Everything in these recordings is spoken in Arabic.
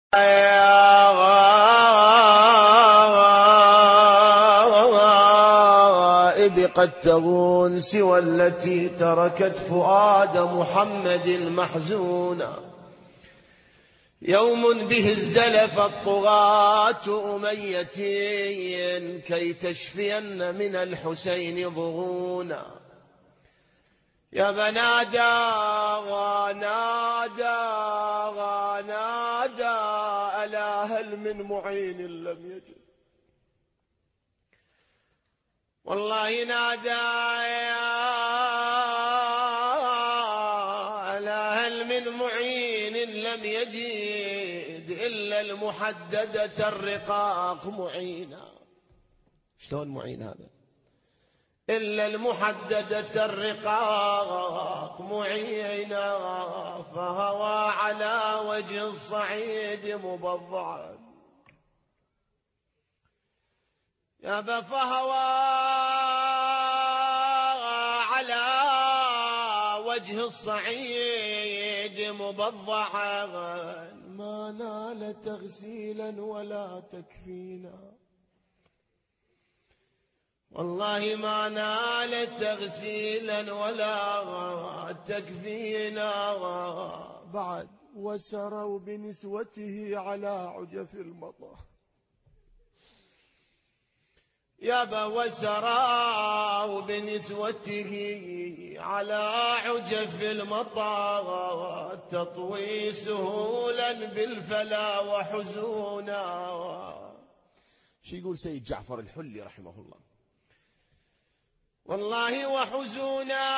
قد تغون سوى التي تركت فؤاد محمد محزونا. يوم به ازدلفت طغاة أمية كي تشفين من الحسين ضغونا. يا بنادى غنادى غنادى ألا هل من معين لم يجد. والله نادى ألا هل من معين لم يجد إلا المحددة الرقاق معينا. شلون معين هذا؟ إلا المحددة الرقاق معينا. فهوى على وجه الصعيد مبضعا. يا فهوى على وجه الصعيد مبضعا. ما نال تغسيلا ولا تكفينا. والله ما نال تغسيلا ولا تكفينا. بعد وسروا بنسوته على عجف المطر. يابا وسروا بنسوته على عجف المطر. تطوي سهولا بالفلا وحزونا. شو يقول سيد جعفر الحلي رحمه الله؟ والله وحزونا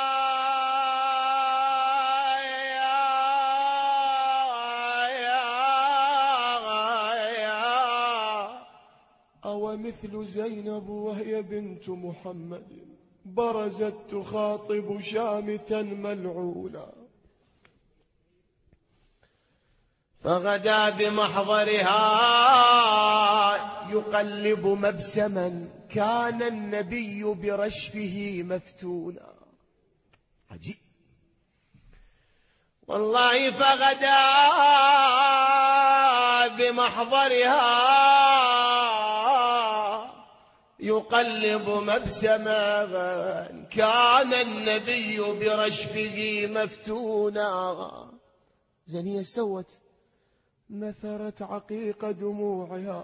أو مثل زينب وهي بنت محمد برزت تخاطب شامتا ملعونا. فغدا بمحضرها يقلب مبسما كان النبي برشفه مفتونا. عجيب والله. فغدا بمحضرها يقلب مبسما كان النبي برشفه مفتونا. زين هي سوت؟ نثرت عقيق دموعها.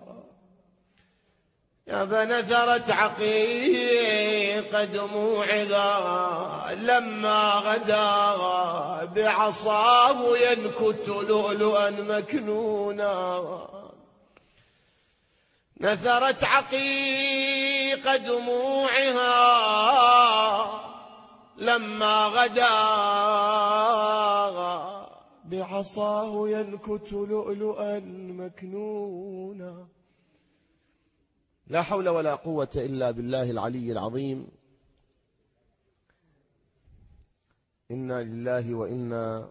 يا بنثرت عقيق دموعها لما غدا بعصاه ينكت لؤلؤا مكنونا. نثرت عقيق دموعها لما غدا بعصاه ينكت لؤلؤا مكنونا. لا حول ولا قوة إلا بالله العلي العظيم. إنا لله وإنا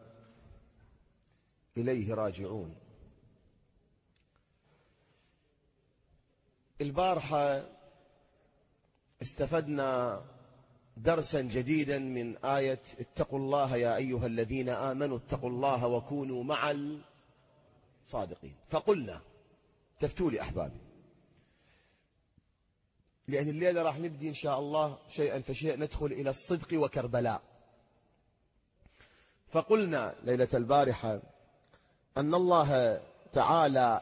إليه راجعون. البارحة استفدنا درسا جديدا من آية اتقوا الله يا أيها الذين آمنوا اتقوا الله وكونوا مع الصادقين. فقلنا تفتوا لي أحبابي، لأن الليلة راح نبدي إن شاء الله شيئا فشيئا ندخل إلى الصدق وكربلاء. فقلنا ليلة البارحة أن الله تعالى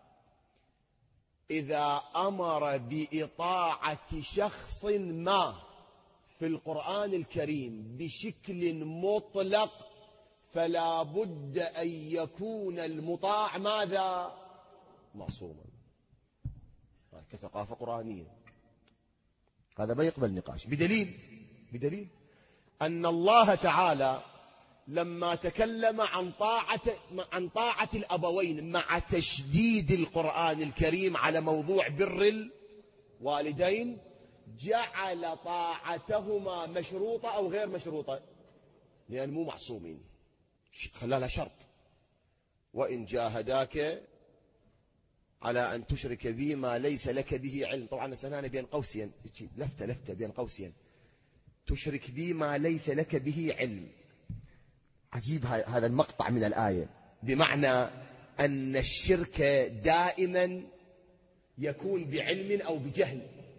إذا أمر بإطاعة شخص ما في القرآن الكريم بشكل مطلق فلا بد أن يكون المطاع ماذا؟ معصوما. كثقافة قرآنية هذا ما يقبل نقاش. بدليل أن الله تعالى لما تكلم عن طاعة الأبوين مع تشديد القرآن الكريم على موضوع بر الوالدين جعل طاعتهما مشروطة أو غير مشروطة، لأن مو معصومين، خلالها شرط. وإن جاهداك على أن تشرك بي ما ليس لك به علم. طبعا سنانا بين قوسين، لفتة بين قوسين، تشرك بي ما ليس لك به علم. عجيب هذا المقطع من الآية، بمعنى أن الشرك دائما يكون بعلم أو بجهل،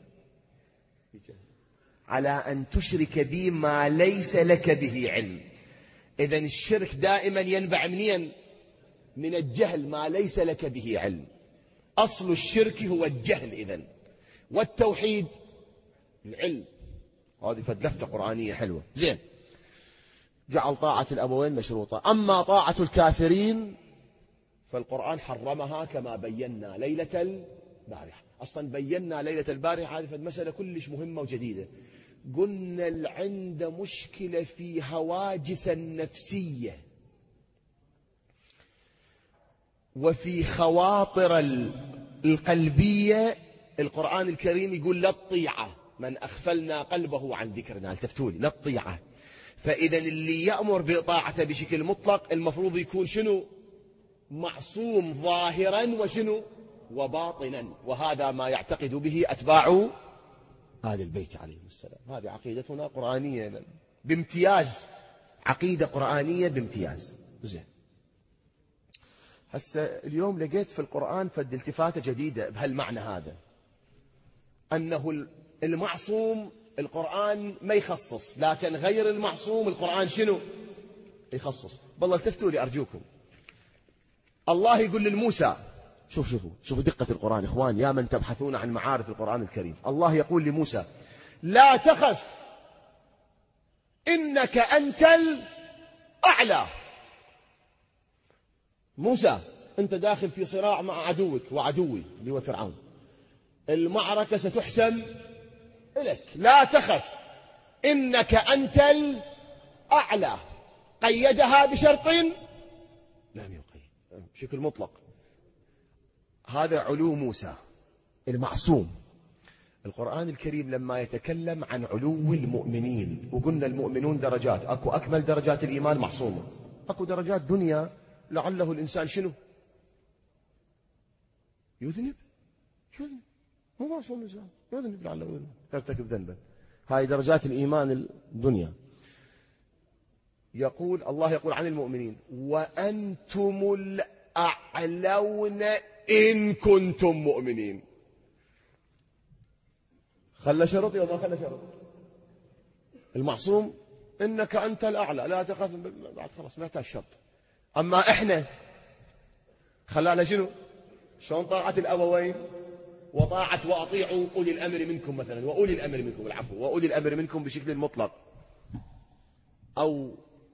على أن تشرك بي ما ليس لك به علم. إذن الشرك دائما ينبع منين؟ من الجهل، ما ليس لك به علم. أصل الشرك هو الجهل إذن، والتوحيد العلم. هذه فلسفة قرآنية حلوة. زين، جعل طاعة الأبوين مشروطة. أما طاعة الكافرين فالقرآن حرمها كما بينا ليلة البارحة. أصلا بينا ليلة البارحة هذه مسألة كلش مهمة وجديدة. قلنا عند مشكلة في هواجس النفسية وفي خواطر القلبية. القرآن الكريم يقول لا الطيعة من أغفلنا قلبه عن ذكرنا. التفتولي لا الطيعة. فإذا اللي يأمر بطاعته بشكل مطلق المفروض يكون شنو؟ معصوم ظاهرا وشنو؟ وباطنا. وهذا ما يعتقد به أتباع آل البيت عليهم السلام. هذه عقيدتنا قرآنية بامتياز، عقيدة قرآنية بامتياز. زين، هسه اليوم لقيت في القرآن فد التفاتة جديدة بهالمعنى هذا، أنه المعصوم القرآن ما يخصص، لكن غير المعصوم القرآن شنو يخصص. والله التفتوا لي أرجوكم. الله يقول للموسى، شوفوا دقة القرآن إخوان، يا من تبحثون عن معارف القرآن الكريم. الله يقول لموسى لا تخف إنك أنت الأعلى. موسى أنت داخل في صراع مع عدوك وعدوي اللي هو فرعون، المعركة ستحسم إليك. لا تخف إنك أنت الأعلى. قيدها بشرط لم يقيد بشكل مطلق. هذا علو موسى المعصوم. القرآن الكريم لما يتكلم عن علو المؤمنين، وقلنا المؤمنون درجات، أكو أكمل درجات الإيمان معصومة، أكو درجات دنيا لعله الإنسان شنو يذنب مو معصوم الإنسان، يذنب لعله يذنب يرتكب ذنبا. هاي درجات الإيمان الدنيا. الله يقول عن المؤمنين وأنتم الأعلون إن كنتم مؤمنين. خلى شرط يا ما خلى شرط. المعصوم إنك أنت الأعلى لا تخاف، بعد خلاص ما يحتاج شرط. أما إحنا خلانا شنو؟ شلون طاعة الأبوين وطاعة وأطيعوا أولي الأمر منكم مثلا، وأولي الأمر منكم العفو، وأولي الأمر منكم بشكل مطلق، أو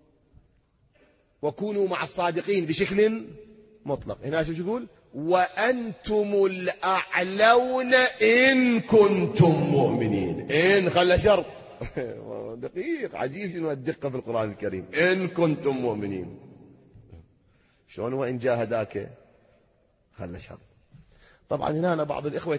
وكونوا مع الصادقين بشكل مطلق. هنا شو يقول؟ وأنتم الأعلون إن كنتم مؤمنين. إن خلى شرط دقيق عجيب شنو الدقة في القرآن الكريم. إن كنتم مؤمنين شلون وإن جاهداك خلى شرط. طبعا هنا بعض الإخوة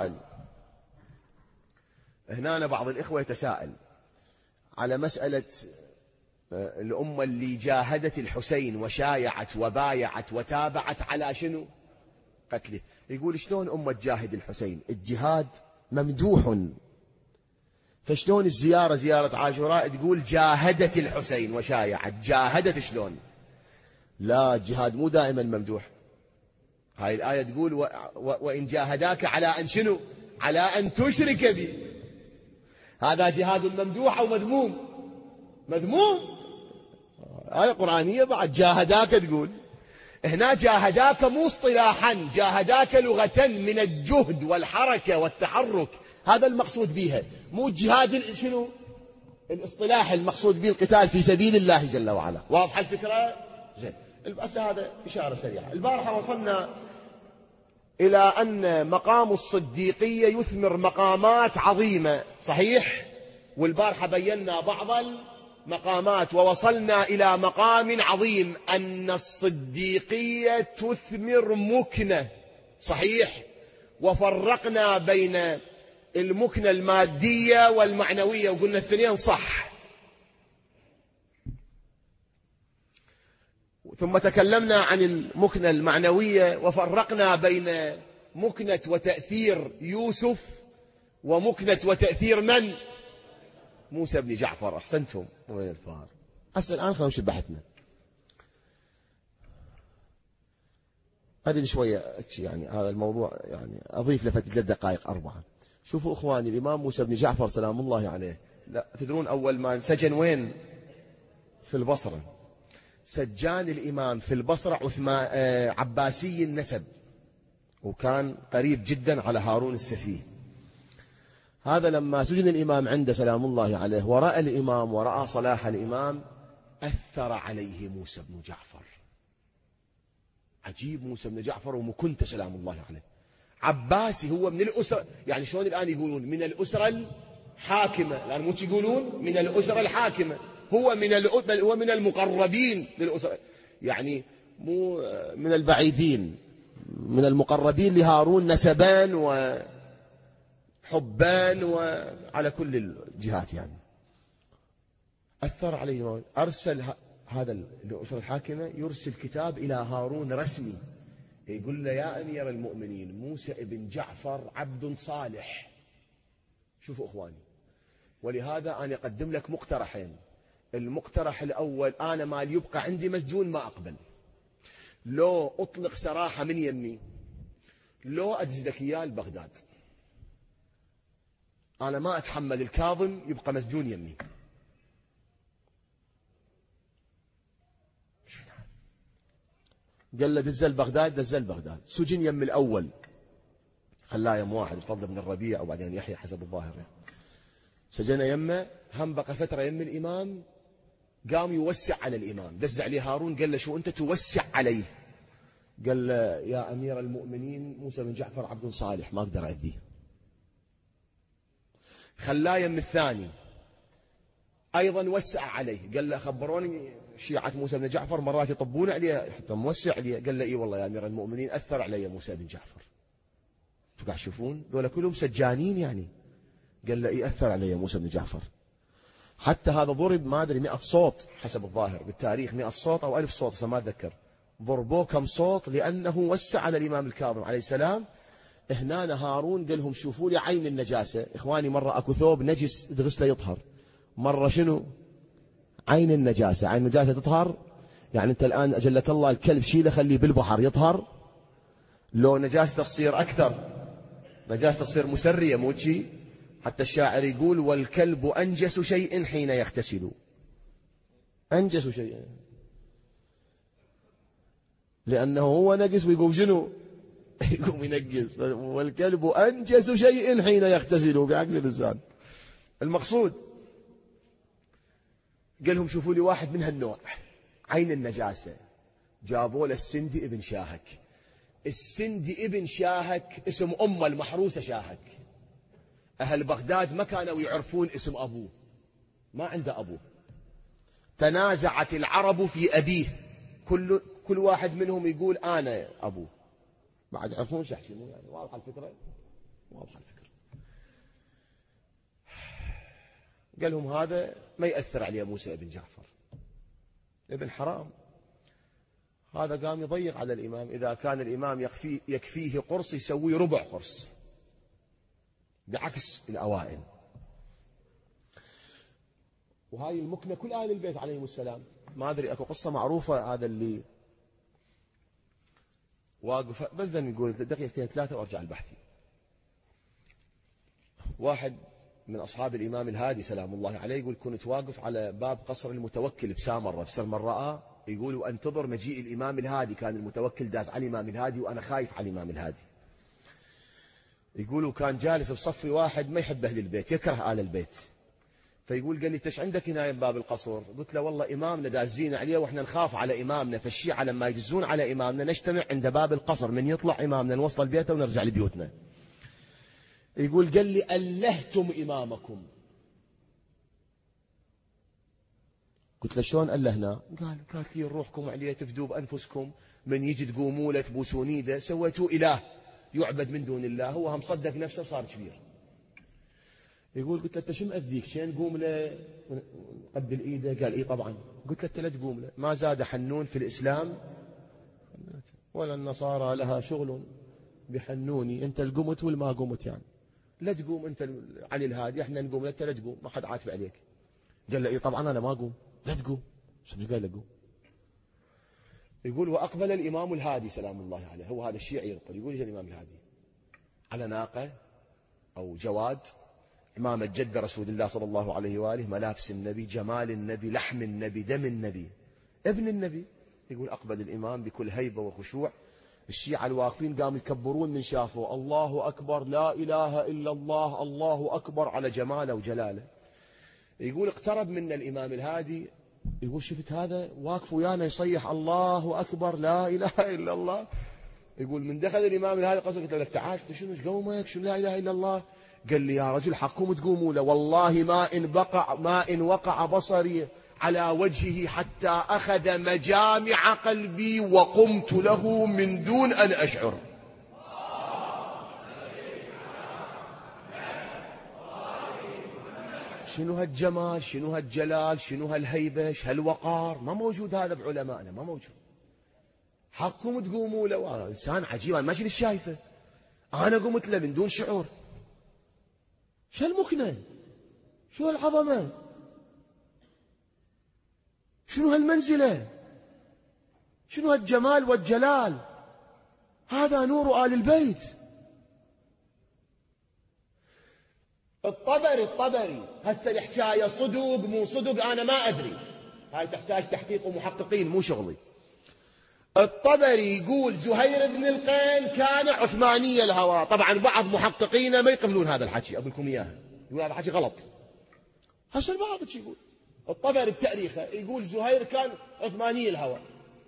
يتساءل على مسألة الأمة اللي جاهدت الحسين وشايعت وبايعت وتابعت على شنو؟ قتله. يقول شلون أمة تجاهد الحسين؟ الجهاد ممدوح، فشلون زيارة عاشوراء تقول جاهدت الحسين وشايعت؟ جاهدت شلون؟ لا، الجهاد مو دائما ممدوح. هاي الآية تقول وإن جاهداك على أن شنو؟ على أن تشرك بي. هذا جهاد ممدوح أو مذموم؟ مذموم. آية قرآنية بعد. جاهداك تقول هنا جاهداك مو اصطلاحا، جاهداك لغة من الجهد والحركة والتحرك. هذا المقصود بها، مو الجهاد شنو الاصطلاح المقصود به القتال في سبيل الله جل وعلا. واضحة الفكرة؟ زين. بس هذا إشارة سريعة. البارحة وصلنا إلى أن مقام الصديقية يثمر مقامات عظيمة، صحيح؟ والبارحة بينا بعض المقامات ووصلنا إلى مقام عظيم، أن الصديقية تثمر مكنة، صحيح؟ وفرقنا بين المكنة المادية والمعنوية وقلنا الاثنين صح. ثم تكلمنا عن المكنة المعنوية وفرقنا بين مكنة وتأثير يوسف ومكنة وتأثير من؟ موسى بن جعفر. أحسنتم. وين الفار؟ هسه الآن خلونا نشوف بحثنا. أريد شوية يعني هذا الموضوع يعني أضيف له 3 دقائق 4. شوفوا إخواني، الإمام موسى بن جعفر سلام الله عليه، لا تدرون أول ما انسجن وين؟ في البصرة. سجان الإمام في البصرة عباسي النسب، وكان قريب جدا على هارون السفيه. هذا لما سجن الإمام عنده سلام الله عليه ورأى الإمام ورأى صلاح الإمام أثر عليه موسى بن جعفر. عجيب، موسى بن جعفر ومكنت سلام الله عليه عباسي، هو من الأسرة، يعني شلون الآن يقولون من الأسرة الحاكمة، الآن مو يقولون من الأسرة الحاكمة، هو هو من المقربين للأسرة، يعني مو من البعيدين، من المقربين لهارون نسبان وحبان وعلى كل الجهات. يعني أثر عليه، أرسل هذا الأسرة الحاكمة يرسل كتاب إلى هارون رسمي، يقول له يا أمير المؤمنين موسى ابن جعفر عبد صالح. شوفوا إخواني، ولهذا أنا أقدم لك مقترحين. المقترح الأول، أنا ما يبقى عندي مسجون ما أقبل، لو أطلق سراحة من يمي، لو أجزدك إياه لبغداد، أنا ما أتحمل الكاظم يبقى مسجون يمي. قال له دزل بغداد، دزل بغداد. سجن يم الأول، خلاه يم واحد الفضل بن الربيع أو بعدين يحيى حسب الظاهر. سجن يمه، هم بقى فترة يم الإمام، قام يوسع على الإمام، دز عليه هارون قال له شو أنت توسع عليه؟ قال له يا أمير المؤمنين موسى بن جعفر عبد صالح ما أقدر أذيه. خلاه يم الثاني أيضا وسع عليه، قال له خبروني شيعة موسى بن جعفر مرات يطبون عليه حتى موسع عليه. قال له إيه والله يا أمير المؤمنين أثر علي موسى بن جعفر. انتوا قاعد تشوفون دول كلهم سجانين يعني. قال له إيه أثر علي موسى بن جعفر. حتى هذا ضرب ما أدري 100 صوت حسب الظاهر بالتاريخ، 100 صوت أو 1000 صوت ما أتذكر. ضربوه كم صوت لأنه وسع على الإمام الكاظم عليه السلام. هنا هارون قال لهم شوفوا لي عين النجاسة. إخواني مرة أكو ثوب نجس تغسله يطهر، مرة شنو؟ عين النجاسة. عين النجاسة تطهر، يعني أنت الآن أجلك الله الكلب شيله خليه بالبحر يطهر. لو نجاسة تصير أكثر، نجاسة تصير مسرية مو شيء. حتى الشاعر يقول والكلب أنجس شيء حين يغتسل. أنجس شيء لأنه هو نجس ويقوم شنو؟ يقوم ينجس. والكلب أنجس شيء حين يغتسل بعكس الإنسان. المقصود قال لهم شوفوا لي واحد من هالنوع عين النجاسة. جابوا له السندي ابن شاهك. السندي ابن شاهك اسم أمه المحروسة شاهك. أهل بغداد ما كانوا يعرفون اسم أبوه، ما عنده أبوه. تنازعت العرب في أبيه، كل واحد منهم يقول أنا أبوه، بعد يعرفون شحشنه. يعني واضحة الفكرة، واضحة الفكرة. قال لهم هذا ما يأثر عليه موسى ابن جعفر، ابن حرام. هذا قام يضيق على الإمام. إذا كان الإمام يكفيه قرص يسوي ربع قرص، بعكس الأوائل. وهاي المكنة كل أهل البيت عليهم السلام. ما أدري أكو قصة معروفة، هذا اللي واقف بس نقول دقيقتين 3 وأرجع البحثي. واحد من أصحاب الإمام الهادي سلام الله عليه يقول كنت واقف على باب قصر المتوكل بسامرة، بسامراء، يقول وأنتظر مجيء الإمام الهادي. كان المتوكل داز على الإمام الهادي وأنا خايف على الإمام الهادي. يقولوا كان جالس بصفي واحد ما يحب أهل البيت، يكره آل البيت. فيقول قال لي ايش عندك هنا باب القصر؟ قلت له والله إمامنا دازين عليه وإحنا نخاف على إمامنا، فالشيعة لما يجزون على إمامنا نجتمع عند باب القصر، من يطلع إمامنا نوصل البيت ونرجع لبيوتنا. يقول قال لي ألهتم إمامكم. قلت له شلون ألهنا؟ قال كاثير روحكم عليه تفدوا بأنفسكم، من يجي تقوموا له تبوسون ايده، سويتوا إله يعبد من دون الله، هو هم صدق نفسه وصار كبير. يقول قلت له انت شو مأذيك؟ شين نقوم له قبل ايده؟ قال اي طبعا. قلت له انت لا تقوم له، ما زاد حنون في الإسلام ولا النصارى لها شغل بحنوني، انت القمت والما قمت يعني لا تقوم انت علي الهادي، احنا نقوم له انت لا تقوم، ما حد عاتب عليك. قال له اي طبعا انا ما اقوم. لا تقوم. شو قال له قوم؟ يقول وأقبل الإمام الهادي سلام الله عليه، هو هذا الشيعي يقول يقول الإمام الهادي على ناقة أو جواد، عمامة جد رسول الله صلى الله عليه وآله، ملابس النبي، جمال النبي، لحم النبي، دم النبي، ابن النبي. يقول أقبل الإمام بكل هيبة وخشوع، الشيعة الواقفين قاموا يكبرون من شافوا، الله أكبر لا إله إلا الله، الله أكبر على جماله وجلاله. يقول اقترب منا الإمام الهادي، يقول شفت هذا واقف ويانا يصيح الله أكبر لا إله إلا الله. يقول من دخل الإمام الهادي قصر قلت له لك تعال شنو ايش قومك شنو لا إله إلا الله؟ قال لي يا رجل حقكم تقوموا له، والله ما إن وقع بصري على وجهه حتى أخذ مجامع قلبي وقمت له من دون أن أشعر. شنو هالجمال، شنو هالجلال، شنو هالهيبة، هالوقار، ما موجود هذا بعلمائنا، ما موجود. حقكم تقوموا له، إنسان عجيب، أنا ما شنو شايفه، أنا قمت له من دون شعور. شو هالمكنة، شو هالعظمة، شنو هالمنزلة، شنو هالجمال والجلال، هذا نور آل البيت. الطبري هسه الحكاية صدق مو صدق أنا ما أدري، هاي تحتاج تحقيق ومحققين مو شغلي. الطبري يقول زهير بن القين كان عثماني الهوى، طبعا بعض محققين ما يقبلون هذا الحكي، أقول لكم إياها، يقول هذا الحكي غلط. هسه البعض يقول الطبري بتاريخه يقول زهير كان عثماني الهوى،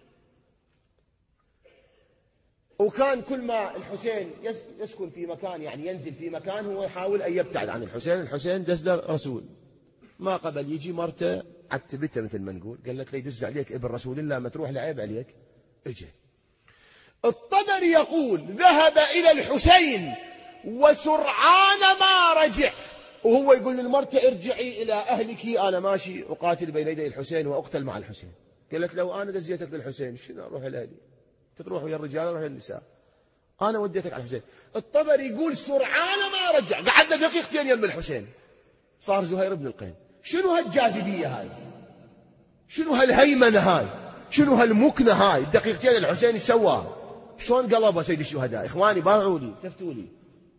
وكان كل ما الحسين يسكن في مكان، يعني ينزل في مكان، هو يحاول أن يبتعد عن الحسين. الحسين دز له رسول ما قبل يجي، مرته عتبته مثل ما نقول، قال لك لا يدز عليك ابن رسول الله ما تروح لعيب عليك. اجى الطبري يقول ذهب إلى الحسين وسرعان ما رجع، وهو يقول للمرته ارجعي إلى أهلك، أنا ماشي أقاتل بين يدي الحسين وأقتل مع الحسين. قالت لو أنا دزيتك للحسين شنو أروح لأهلي، تروح ويا الرجال ويا النساء، أنا وديتك على الحسين. الطبري يقول سرعان ما رجع، قعدنا دقيقتين يم الحسين، صار زهير بن القين. شنو هالجاذبية هاي، شنو هالهيمنة هاي، شنو هالمكنة هاي، الدقيقتين الحسين يسوى شلون قلبه سيد الشهداء. إخواني باعوا لي تفتوا لي،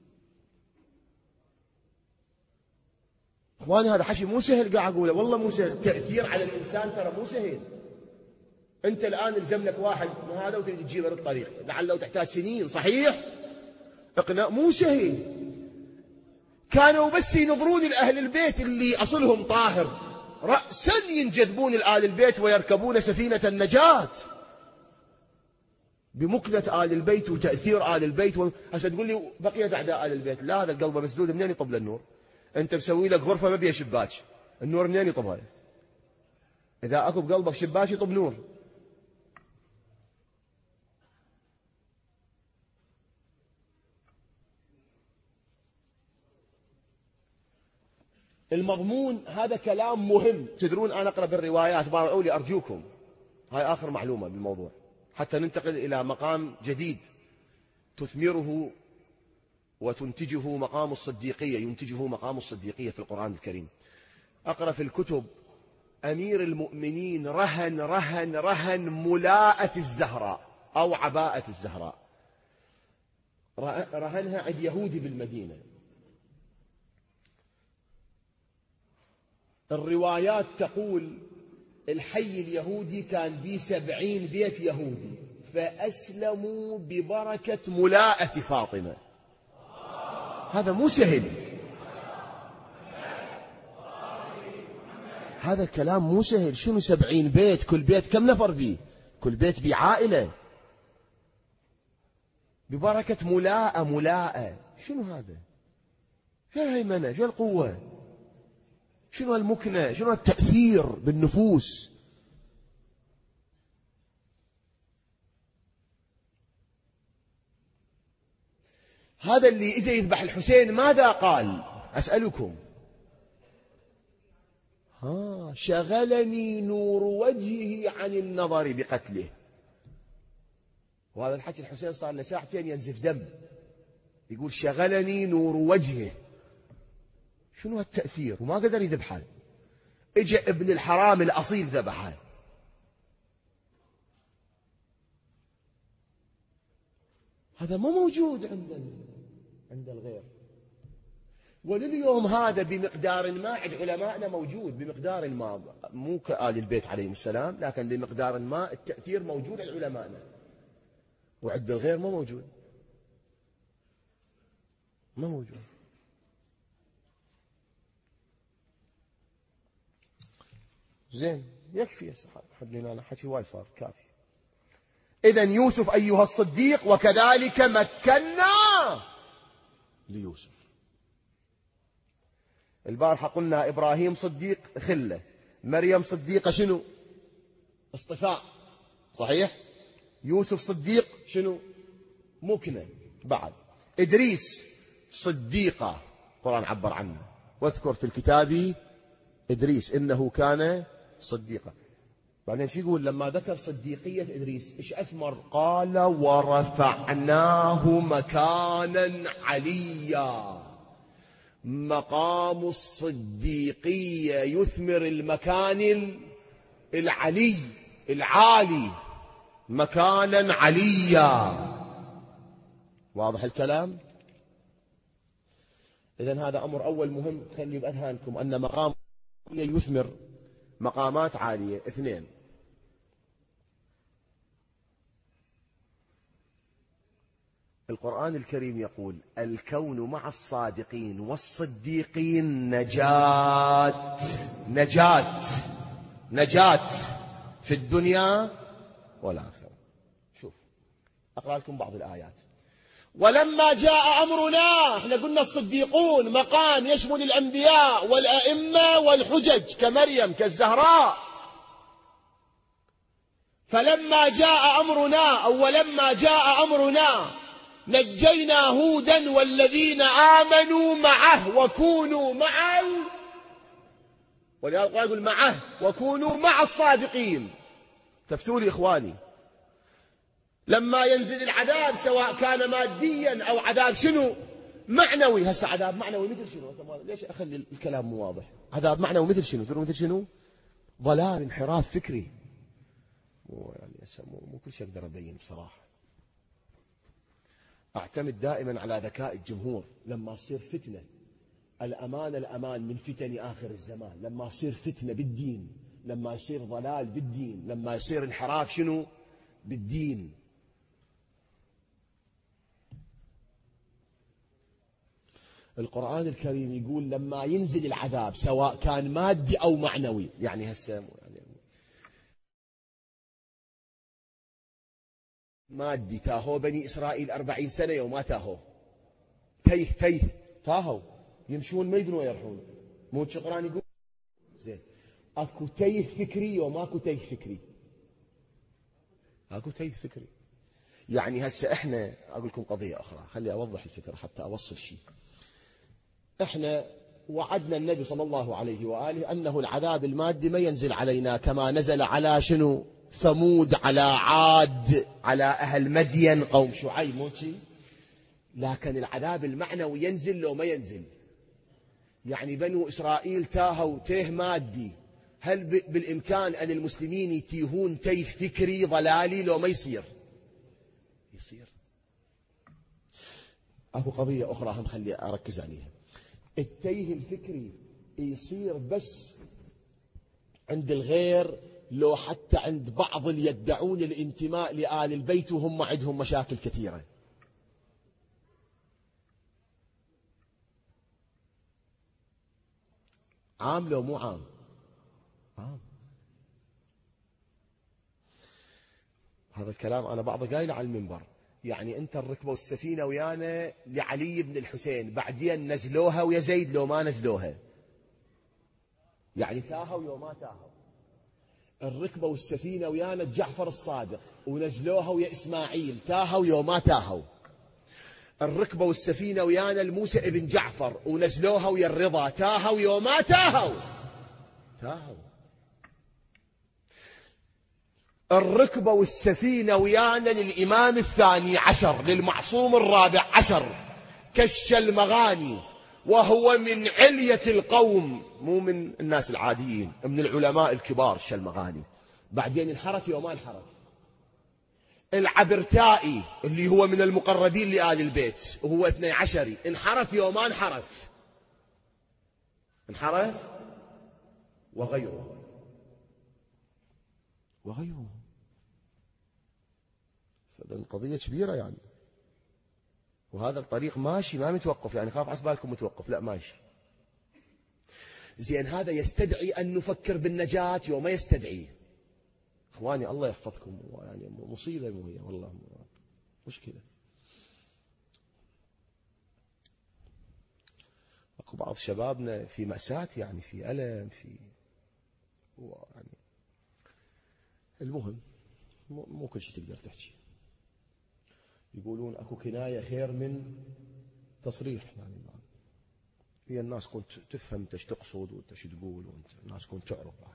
إخواني هذا حشي مو سهل قاعد أقوله، والله مو سهل. تأثير على الإنسان ترى مو سهل. أنت الآن الزم لك واحد من هذا وتريد تجيبه للطريق، لعله تحتاج سنين، صحيح؟ إقناع مو سهل. كانوا بس ينظرون لأهل البيت اللي أصلهم طاهر رأسا ينجذبون لآل البيت ويركبون سفينة النجاة بمكنة آل البيت وتأثير آل البيت. هسه تقول لي بقية أعداء آل البيت، لا، هذا القلب مسدود، منين يطب النور؟ أنت مسوي لك غرفة ما بيها شباك، النور منين يطبها؟ إذا أكو بقلبك شباك يطب نور. المضمون هذا كلام مهم. تدرون أنا أقرأ بالروايات، باعوا لي أرجوكم، هاي آخر معلومة بالموضوع حتى ننتقل إلى مقام جديد تثمره وتنتجه مقام الصديقية، ينتجه مقام الصديقية في القرآن الكريم. أقرأ في الكتب أمير المؤمنين رهن ملاءة الزهراء أو عباءة الزهراء، رهنها عند يهودي بالمدينة. الروايات تقول الحي اليهودي كان به 70 بيت يهودي فأسلموا ببركة ملاءة فاطمة. هذا مو سهل، هذا كلام مو سهل. شنو 70 بيت، كل بيت كم نفر فيه، كل بيت فيه عائلة، ببركة ملاءة. شنو هذا، شو الهيمنة، شو القوة، شنو المكنة، شنو التأثير بالنفوس. هذا اللي إجا يذبح الحسين ماذا قال؟ أسألكم. شغلني نور وجهه عن النظر بقتله. وهذا الحكي الحسين صار له ساعتين ينزف دم، يقول شغلني نور وجهه. شنو هالتأثير، وما قدر يذبحه. اجى ابن الحرام الأصيل ذبحه. هذا مو موجود عند الغير. ولليوم هذا بمقدار ما عند علمائنا موجود بمقدار ما، مو كآل البيت عليهم السلام، لكن بمقدار ما التأثير موجود عند علمائنا، وعند الغير ما موجود، ما موجود. زين يكفي يا صاحبي، حدنا أنا حكي وايد صار كافي. إذن يوسف أيها الصديق، وكذلك مكنا ليوسف. البارحة قلنا إبراهيم صديق خلة، مريم صديقة شنو؟ اصطفاء، صحيح؟ يوسف صديق شنو؟ مكنة. بعد إدريس صديقة، القرآن عبر عنه، واذكر في الكتاب إدريس إنه كان صديقة. بعدين شو يقول لما ذكر صديقية إدريس؟ إيش أثمر؟ قال ورفعناه مكانا عليا. مقام الصديقية يثمر المكان العلي العالي، مكانا عليا. واضح الكلام؟ إذن هذا أمر أول مهم خلي بأذهانكم، أن مقام يثمر مقامات عالية. اثنين، القرآن الكريم يقول الكون مع الصادقين والصديقين نجاة، نجاة، نجاة في الدنيا والآخرة. شوف أقرأ لكم بعض الآيات. ولما جاء أمرنا، احنا قلنا الصديقون مقام يشمل الأنبياء والأئمة والحجج كمريم كالزهراء. فلما جاء أمرنا أو ولما جاء أمرنا نجينا هودا والذين آمنوا معه وكونوا معه، ولهذا يقول معه وكونوا مع الصادقين. تفتوا لي إخواني، لما ينزل العذاب سواء كان ماديا أو عذاب شنو؟ معنوي. هسه عذاب معنوي مثل شنو؟ ليش أخلي الكلام مو واضح؟ عذاب معنوي مثل شنو؟ تدرون مثل شنو؟ ضلال، انحراف فكري. يعني مو كل شيء أقدر أبين بصراحة. أعتمد دائما على ذكاء الجمهور. لما تصير فتنة، الأمان من فتن آخر الزمان. لما يصير فتنة بالدين، لما يصير ضلال بالدين، لما يصير انحراف شنو؟ بالدين. القرآن الكريم يقول لما ينزل العذاب سواء كان مادي أو معنوي. يعني هسه مادي، تاهو بني إسرائيل 40 سنة يوم تاهو، تاهو يمشون ما يدرون يرحون. مو القرآن يقول زين اكو تيه فكري وماكو تيه فكري. اكو تيه فكري. يعني هسه احنا اقول لكم قضية اخرى، خلي اوضح الفكرة حتى اوصل شيء. احنا وعدنا النبي صلى الله عليه وآله أنه العذاب المادي ما ينزل علينا كما نزل على شنو؟ ثمود، على عاد، على أهل مدين قوم شعيب، موتي. لكن العذاب المعنوي ينزل لو ما ينزل. يعني بنو إسرائيل تاهوا تيه مادي، هل بالإمكان أن المسلمين يتيهون تيه فكري ضلالي لو ما يصير؟ يصير. أكو قضية أخرى هم خلي أركز عليها. التيه الفكري يصير بس عند الغير، لو حتى عند بعض اللي يدعون الانتماء لآل البيت وهم عندهم مشاكل كثيرة. عام لو مو عام؟ عام. هذا الكلام أنا بعضه قايله على المنبر. يعني أنت الركبة والسفينة ويانا لعلي بن الحسين، بعدين نزلوها ويا زيد لو ما نزلوها. يعني تاهوا يوم ما تاهوا. الركبة والسفينة ويانا جعفر الصادق ونزلوها ويا إسماعيل، تاهوا يوم ما تاهوا. الركبة والسفينة ويانا الموسى ابن جعفر ونزلوها ويا الرضا، تاهوا يوم ما تاهوا. تاهوا. الركبة والسفينة ويانا للإمام الثاني عشر، للمعصوم الرابع عشر كالشلمغاني، وهو من علية القوم، مو من الناس العاديين، من العلماء الكبار الشلمغاني. بعدين انحرف يوم ما انحرف. العبرتائي اللي هو من المقربين لآل البيت وهو 12 انحرف يومان انحرف وغيره فإذا قضية كبيرة يعني. وهذا الطريق ماشي ما متوقف، يعني خاف عسبالكم متوقف، لا ماشي. زين هذا يستدعي أن نفكر بالنجاة يوم ما يستدعي. إخواني الله يحفظكم، يعني مصيبة مهية والله، مشكلة. أكو بعض شبابنا في مأساة، يعني في ألم، في يعني المهم مو كل شيء تقدر تحكي. يقولون أكو كناية خير من تصريح، يعني هي الناس كنت تفهم انت ايش تقصد وانت ايش تقول، وانت الناس كنت تعرف بعد.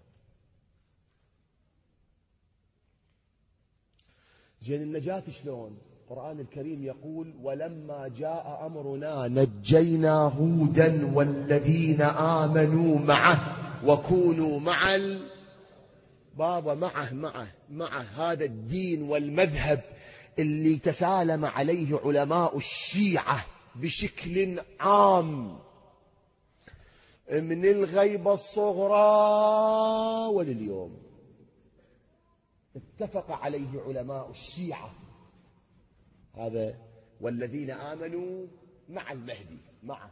زين النجاة شلون؟ القرآن الكريم يقول ولما جاء أمرنا نجينا هودا والذين آمنوا معه وكونوا مع بابا معه هذا الدين والمذهب اللي تسالم عليه علماء الشيعة بشكل عام من الغيبة الصغرى ولليوم، اتفق عليه علماء الشيعة. هذا والذين آمنوا مع المهدي معه.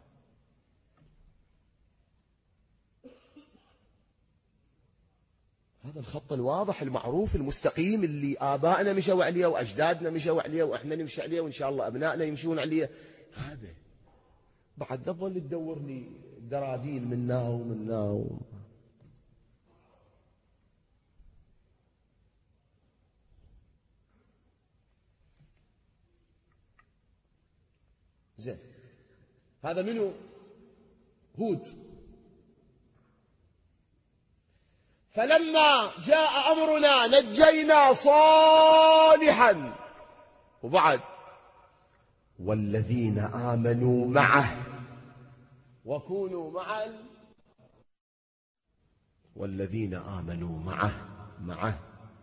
هذا الخط الواضح المعروف المستقيم اللي آبائنا مشوا عليه وأجدادنا مشوا عليه وإحنا نمشي عليه وإن شاء الله أبنائنا يمشون عليه. هذا بعد تظل تدور لي دراجيل منا ومنا زين هذا منو؟ هود. فلما جاء أمرنا نجينا صالحا، وبعد والذين آمنوا معه وكونوا مع والذين آمنوا معه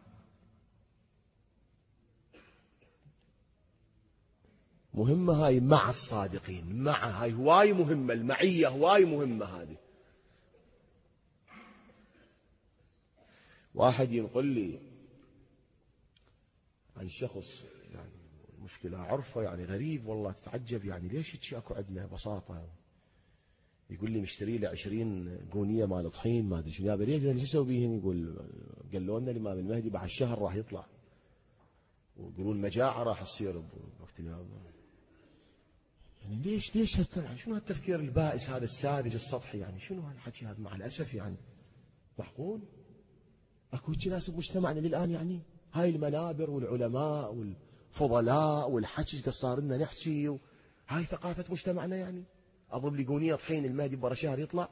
مهمة هاي، مع الصادقين، هاي هواي مهمة، المعية هواي مهمة هذه. واحد ينقل لي عن شخص يعني مشكلة عرفه، يعني غريب والله تتعجب، يعني ليش هيك اكو عندنا بساطة. يقول لي مشتري له 20 قونية مال طحين ما ادري شو، يا بريد انا شو اسوي بيهن؟ يقول قالوا لنا الامام المهدي بعد الشهر راح يطلع، ويقولون مجاعة راح تصير بوقت يعني ليش شنو هالتفكير البائس هذا الساذج السطحي؟ يعني شنو هالحكي هذا؟ مع الأسف يعني معقول اكو هيك ناس بمجتمعنا للآن؟ يعني هاي المنابر والعلماء والفضلاء والحكي قد صار لنا نحكي، هاي ثقافة مجتمعنا. يعني أضرب لي قونية طحين المهدي برا شهر يطلع؟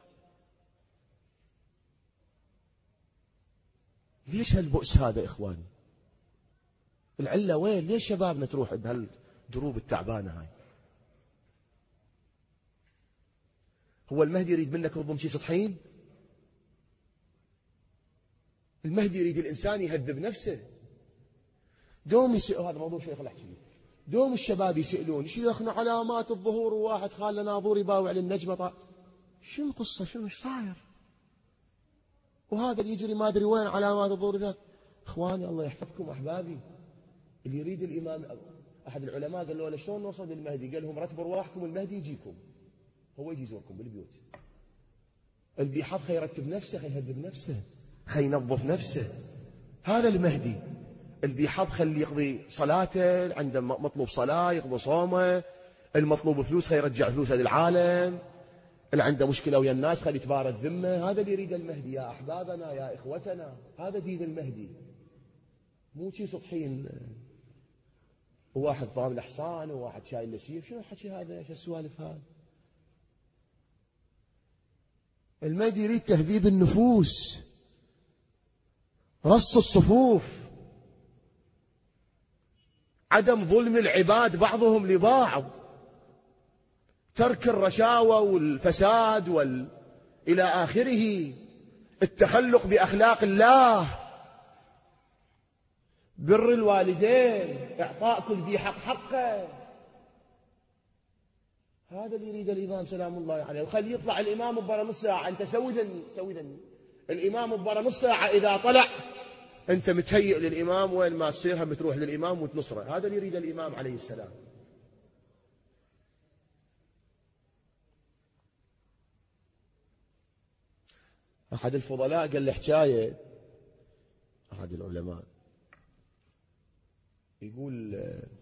ليش هالبؤس هذا إخواني؟ العلة وين؟ ليش شبابنا تروح بهالدروب التعبانة هاي؟ هو المهدي يريد منك تضم شي سطحين؟ المهدي يريد الإنسان يهذب نفسه. دوم هذا موضوع شيخ الأحكي. دوم الشباب يسألون شيخنا علامات الظهور، وواحد خال ناظور يباوع للنجمة، شو القصة؟ شو صاير؟ وهذا اللي يجري ما أدري وين علامات الظهور ذاك. إخواني الله يحفظكم أحبابي، اللي يريد الإمام، أحد العلماء قال له شلون نوصل للمهدي؟ قال لهم رتبوا أرواحكم المهدي يجيكم، هو يجي يزوركم بالبيوت. اللي حظ خي يرتب نفسه، خي يهذب نفسه، خي ينظف نفسه. هذا المهدي اللي حظ خلي يقضي صلاته، عنده مطلوب صلاة يقضي صومه، المطلوب فلوس خي يرجع فلوسه للعالم، اللي عنده مشكلة ويا الناس خلي يتبارى الذمة. هذا اللي يريد المهدي يا أحبابنا يا إخوتنا، هذا دين المهدي. مو شي سطحين، وواحد ضامن حصان وواحد شايل نسيف. شنو الحكي هذا؟ شو السوالف هذا؟ المهدي يريد تهذيب النفوس، رص الصفوف، عدم ظلم العباد بعضهم لبعض، ترك الرشاوى والفساد إلى آخره، التخلق بأخلاق الله. بر الوالدين، إعطاء كل ذي حق حقه. هذا اللي يريد الإمام سلام الله عليه. وخلي يطلع الإمام ببرا نص ساعة، أنت سوي ذني الإمام ببرا نص ساعة إذا طلع أنت متهيئ للإمام، وين ما تصيرها بتروح للإمام وتنصره. هذا اللي يريد الإمام عليه السلام. أحد الفضلاء قال له حكاية، أحد العلماء يقول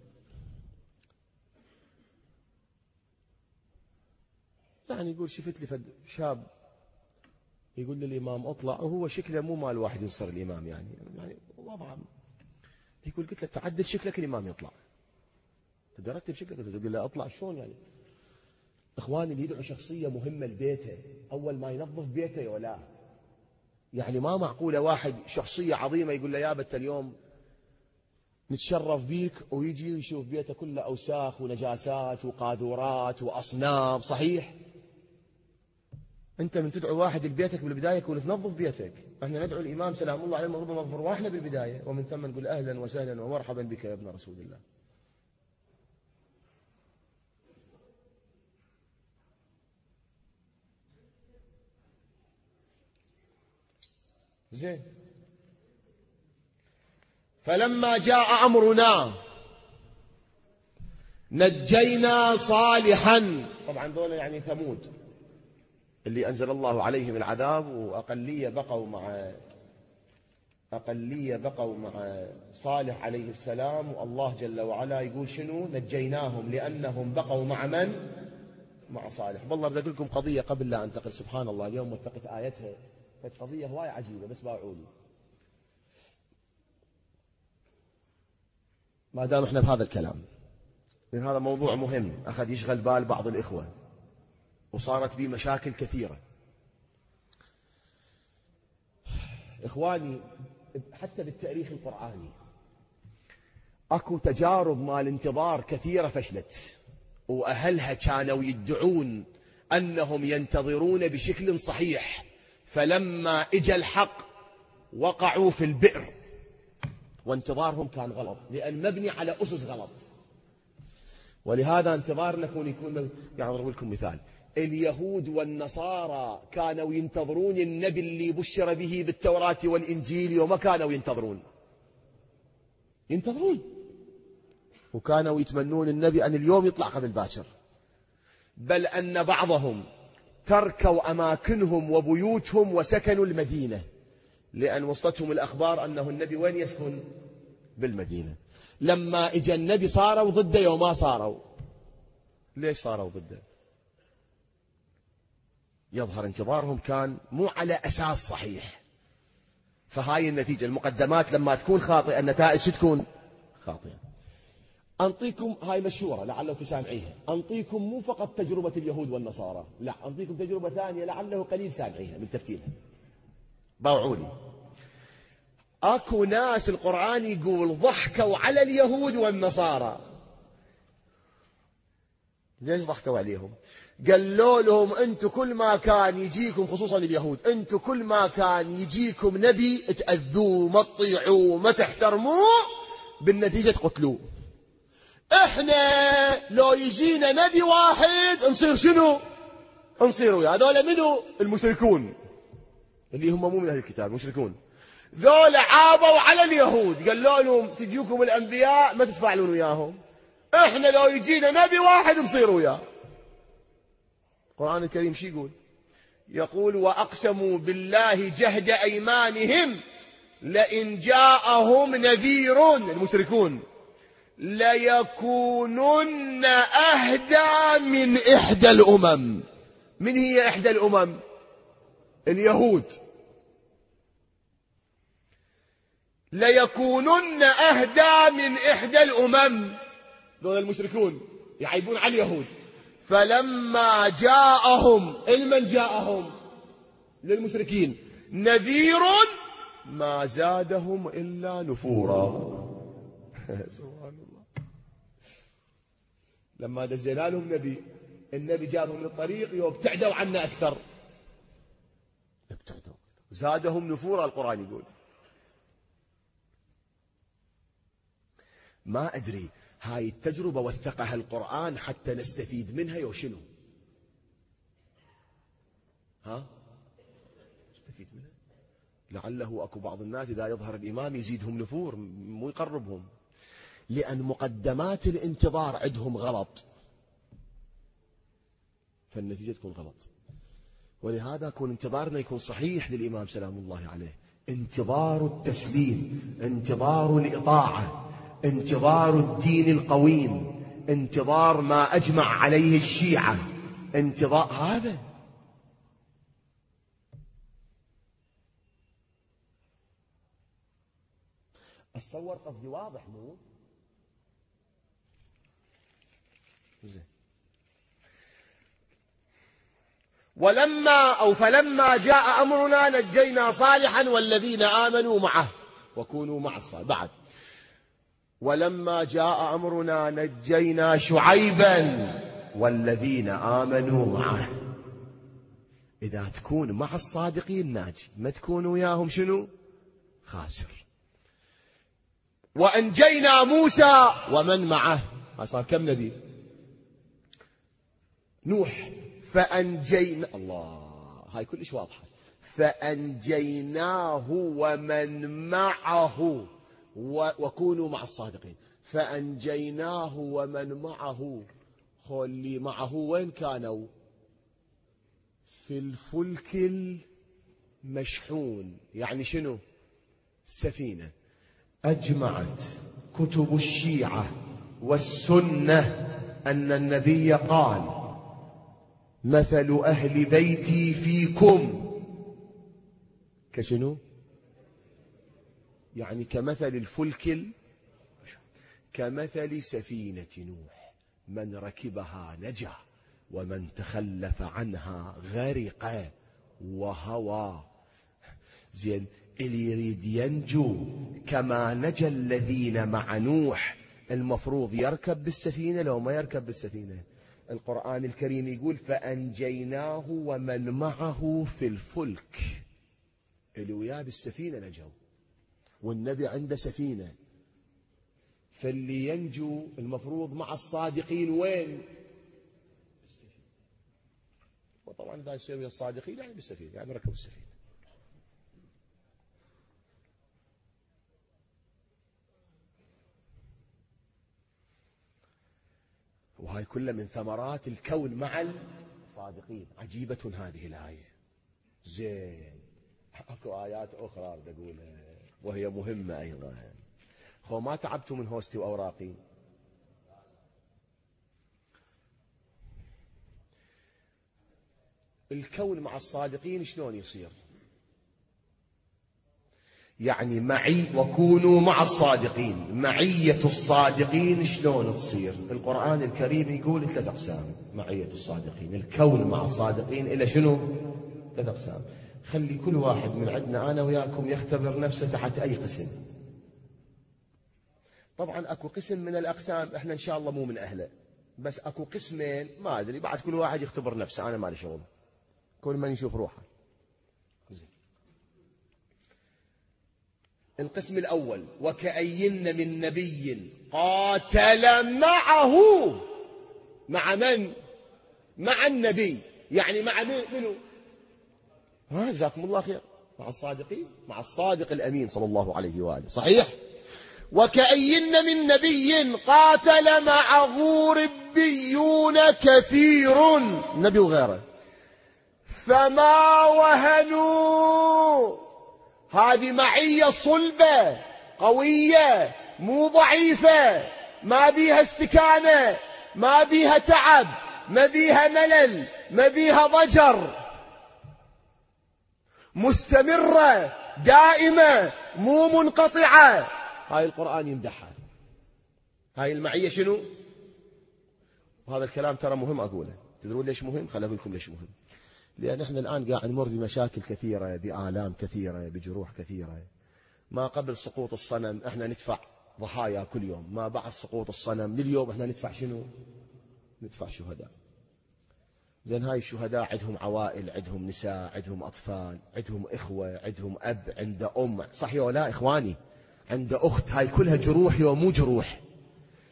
يقول شفت لي شاب يقول للإمام اطلع، وهو شكله مو مال واحد ينصر الإمام، يعني وضعه. يقول قلت له تعدل شكلك الإمام يطلع، ترتب شكلك، تقول له اطلع شلون يعني؟ إخواني اللي يدعو شخصية مهمة لبيته أول ما ينظف بيته يولا، يعني ما معقولة واحد شخصية عظيمة يقول له يا بت اليوم نتشرف بيك، ويجي ويشوف بيته كله أوساخ ونجاسات وقاذورات وأصنام. صحيح أنت من تدعو واحد لبيتك بالبداية يكون تنظف بيتك. احنا ندعو الإمام سلام الله عليه المفروض ننظف رواحنا بالبداية، ومن ثم نقول أهلا وسهلا ومرحبا بك يا ابن رسول الله. زين. فلما جاء أمرنا نجينا صالحا، طبعا دول يعني ثمود اللي أنزل الله عليهم العذاب، وأقلية بقوا مع صالح عليه السلام. والله جل وعلا يقول شنو؟ نجيناهم لأنهم بقوا مع من؟ مع صالح. والله بدي أقول لكم قضية قبل لا أنتقل. سبحان الله اليوم وثقت آيتها، كانت قضية هواية عجيبة، بس باعولي ما دام احنا بهذا الكلام، لأن هذا موضوع مهم أخذ يشغل بال بعض الإخوة وصارت به مشاكل كثيرة. إخواني حتى بالتاريخ القرآني أكو تجارب مال انتظار كثيرة فشلت، وأهلها كانوا يدعون أنهم ينتظرون بشكل صحيح، فلما إجا الحق وقعوا في البئر، وانتظارهم كان غلط لأن مبني على أسس غلط. ولهذا انتظارنا يكون يعني أضرب لكم مثال، اليهود والنصارى كانوا ينتظرون النبي اللي بشر به بالتوراة والإنجيل، وما كانوا ينتظرون وكانوا يتمنون النبي أن اليوم يطلع قبل باكر، بل أن بعضهم تركوا أماكنهم وبيوتهم وسكنوا المدينة، لأن وصلتهم الأخبار أنه النبي وين يسكن؟ بالمدينة. لما إجا النبي صاروا ضده يوما صاروا. ليش صاروا ضده؟ يظهر انتظارهم كان مو على أساس صحيح. فهاي النتيجة، المقدمات لما تكون خاطئة النتائج تكون خاطئة. أنطيكم هاي مشهورة لعله سامعيها، أنطيكم مو فقط تجربة اليهود والنصارى، لا أنطيكم تجربة ثانية لعله قليل سامعيها من تفكيرها. باوعوني. أكو ناس القرآن يقول ضحكوا على اليهود والنصارى. ليش ضحكوا عليهم؟ قالوا لهم أنتم كل ما كان يجيكم، خصوصا اليهود، أنتم كل ما كان يجيكم نبي تأذوه ما تطيعوه ما تحترموه، بالنتيجة تقتلوه. احنا لو يجينا نبي واحد نصير شنو؟ نصير وياه. هذول منو؟ المشركون اللي هم مو من أهل الكتاب، مشركون. ذول عابوا على اليهود، قالوا لهم تجيكم الأنبياء ما تتفاعلون وياهم، احنا لو يجينا نبي واحد نصير وياه. القرآن الكريم شي يقول؟ يقول وأقسموا بالله جهد أيمانهم لئن جاءهم نذير، المشركون، ليكونن أهدى من إحدى الأمم. من هي إحدى الأمم؟ اليهود. ليكونن أهدى من إحدى الأمم، دول المشركون يعيبون على اليهود. فلما جاءهم، المن جاءهم؟ للمشركين، نذير ما زادهم إلا نفورا. سبحان الله. لما دزينا لهم نبي، النبي جابهم للطريق وابتعدوا عنا أكثر، زادهم نفورا. القرآن يقول ما أدري هاي التجربة وثقها القرآن حتى نستفيد منها يوشنو؟ نستفيد منها. لعله أكو بعض الناس إذا يظهر الإمام يزيدهم نفور مو يقربهم، لأن مقدمات الانتظار عندهم غلط، فالنتيجة تكون غلط. ولهذا يكون انتظارنا يكون صحيح للإمام سلام الله عليه، انتظار التسليم، انتظار الإطاعة، انتظار الدين القويم، انتظار ما أجمع عليه الشيعة، انتظار هذا. أتصور قصدي واضح مو؟ زين. فلما جاء أمرنا نجينا صالحا والذين آمنوا معه وكونوا مع الصالحين. بعد ولما جاء أمرنا نجينا شعيبا والذين آمنوا معه. إذا تكون مع الصادقين ناجي، ما تكون وياهم شنو؟ خاسر. وأنجينا موسى ومن معه. صار كم نبي؟ نوح. فأنجينا الله، هاي كلش واضحة. فأنجيناه ومن معه وكونوا مع الصادقين. فأنجيناه ومن معه. خلي معه وين كانوا؟ في الفلك المشحون. يعني شنو؟ السفينة. أجمعت كتب الشيعة والسنة أن النبي قال مثل أهل بيتي فيكم كشنو؟ يعني كمثل الفلك، كمثل سفينة نوح، من ركبها نجا ومن تخلف عنها غرق وهوى. زين، اللي يريد ينجو كما نجا الذين مع نوح المفروض يركب بالسفينة لو ما يركب بالسفينة. القرآن الكريم يقول فأنجيناه ومن معه في الفلك. اللي وياه بالسفينة نجوا، والنبي عنده سفينة. فاللي ينجو المفروض مع الصادقين وين؟ بالسفينة. وطبعا إذا يسوي الصادقين يعني بالسفينة، يعني ركبوا السفينة. وهاي كلها من ثمرات الكون مع الصادقين. عجيبة هذه الآية. زين، اكو آيات أخرى أريد أقولها وهي مهمة أيضا. خو ما تعبتوا من هوستي وأوراقي؟ الكون مع الصادقين شلون يصير؟ يعني معي وكونوا مع الصادقين، معية الصادقين شلون تصير؟ القرآن الكريم يقول 3 أقسام معية الصادقين. الكون مع الصادقين إلى شنو؟ 3 أقسام. خلي كل واحد من عندنا أنا وياكم يختبر نفسه تحت أي قسم. طبعا أكو قسم من الأقسام إحنا إن شاء الله مو من أهله، بس أكو قسمين ما أدري، بعد كل واحد يختبر نفسه، أنا مالي شغل، كل من يشوف روحه. القسم الأول وكأين من نبي قاتل معه. مع من؟ مع النبي، يعني مع منو؟ جزاكم الله خير. مع الصادقين، مع الصادق الأمين صلى الله عليه وآله. صحيح. وكأين من نبي قاتل معه ربيون كثير، النبي وغيره، فما وهنوا. هذه معية صلبة قوية مو ضعيفة، ما بيها استكانة، ما بيها تعب، ما بيها ملل، ما بيها ضجر، مستمرة دائمة مو منقطعة. هاي القرآن يمدحها. هاي المعية شنو؟ وهذا الكلام ترى مهم أقوله. تدرون ليش مهم؟ خليني أقول لكم ليش مهم. لأن احنا الآن قاعد نمر بمشاكل كثيرة، بآلام كثيرة، بجروح كثيرة. ما قبل سقوط الصنم احنا ندفع ضحايا كل يوم، ما بعد سقوط الصنم لليوم احنا ندفع شنو؟ ندفع شهداء. زين، هاي الشهداء عندهم عوائل، عندهم نساء، عندهم أطفال، عندهم إخوة، عندهم أب، عنده أم، صح ولا لا إخواني؟ عنده أخت، هاي كلها جروح يوم مو جروح.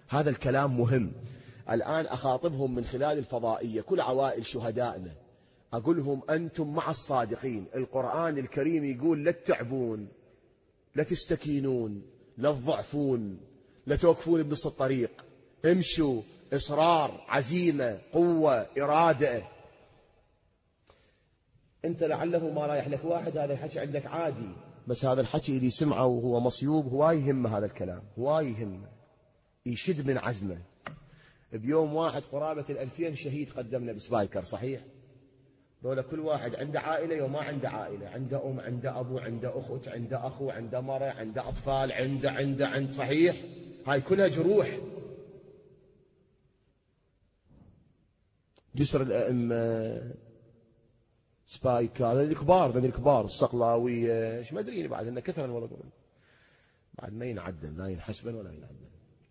هذا الكلام مهم. الآن أخاطبهم من خلال الفضائية، كل عوائل شهدائنا، أقول لهم أنتم مع الصادقين. القرآن الكريم يقول لا تتعبون، لا تستكينون، لا تضعفون، لا توقفون بنص الطريق، امشوا، إصرار، عزيمة، قوة، إرادة. أنت لعله ما رايح لك واحد هذا الحكي عندك عادي، بس هذا الحكي اللي سمعه وهو مصيوب هواي يهمه، هذا الكلام هواي يهمه، يشد من عزمه. بيوم واحد قرابة 2000 شهيد قدمنا بسبايكر، صحيح؟ دولة كل واحد عنده عائلة وما عنده عائلة، عنده أم، عنده أبو، عنده أخت، عنده أخو، عنده مرة، عنده أطفال، عنده صحيح؟ هاي كلها جروح. جسر الأئمة، سبايكر، هذول الكبار، الصقلاوية، ايش ما ادري بعد انه كثر الوضع، بعد ما ينعدل، لا ينحسبن ولا ينعدل.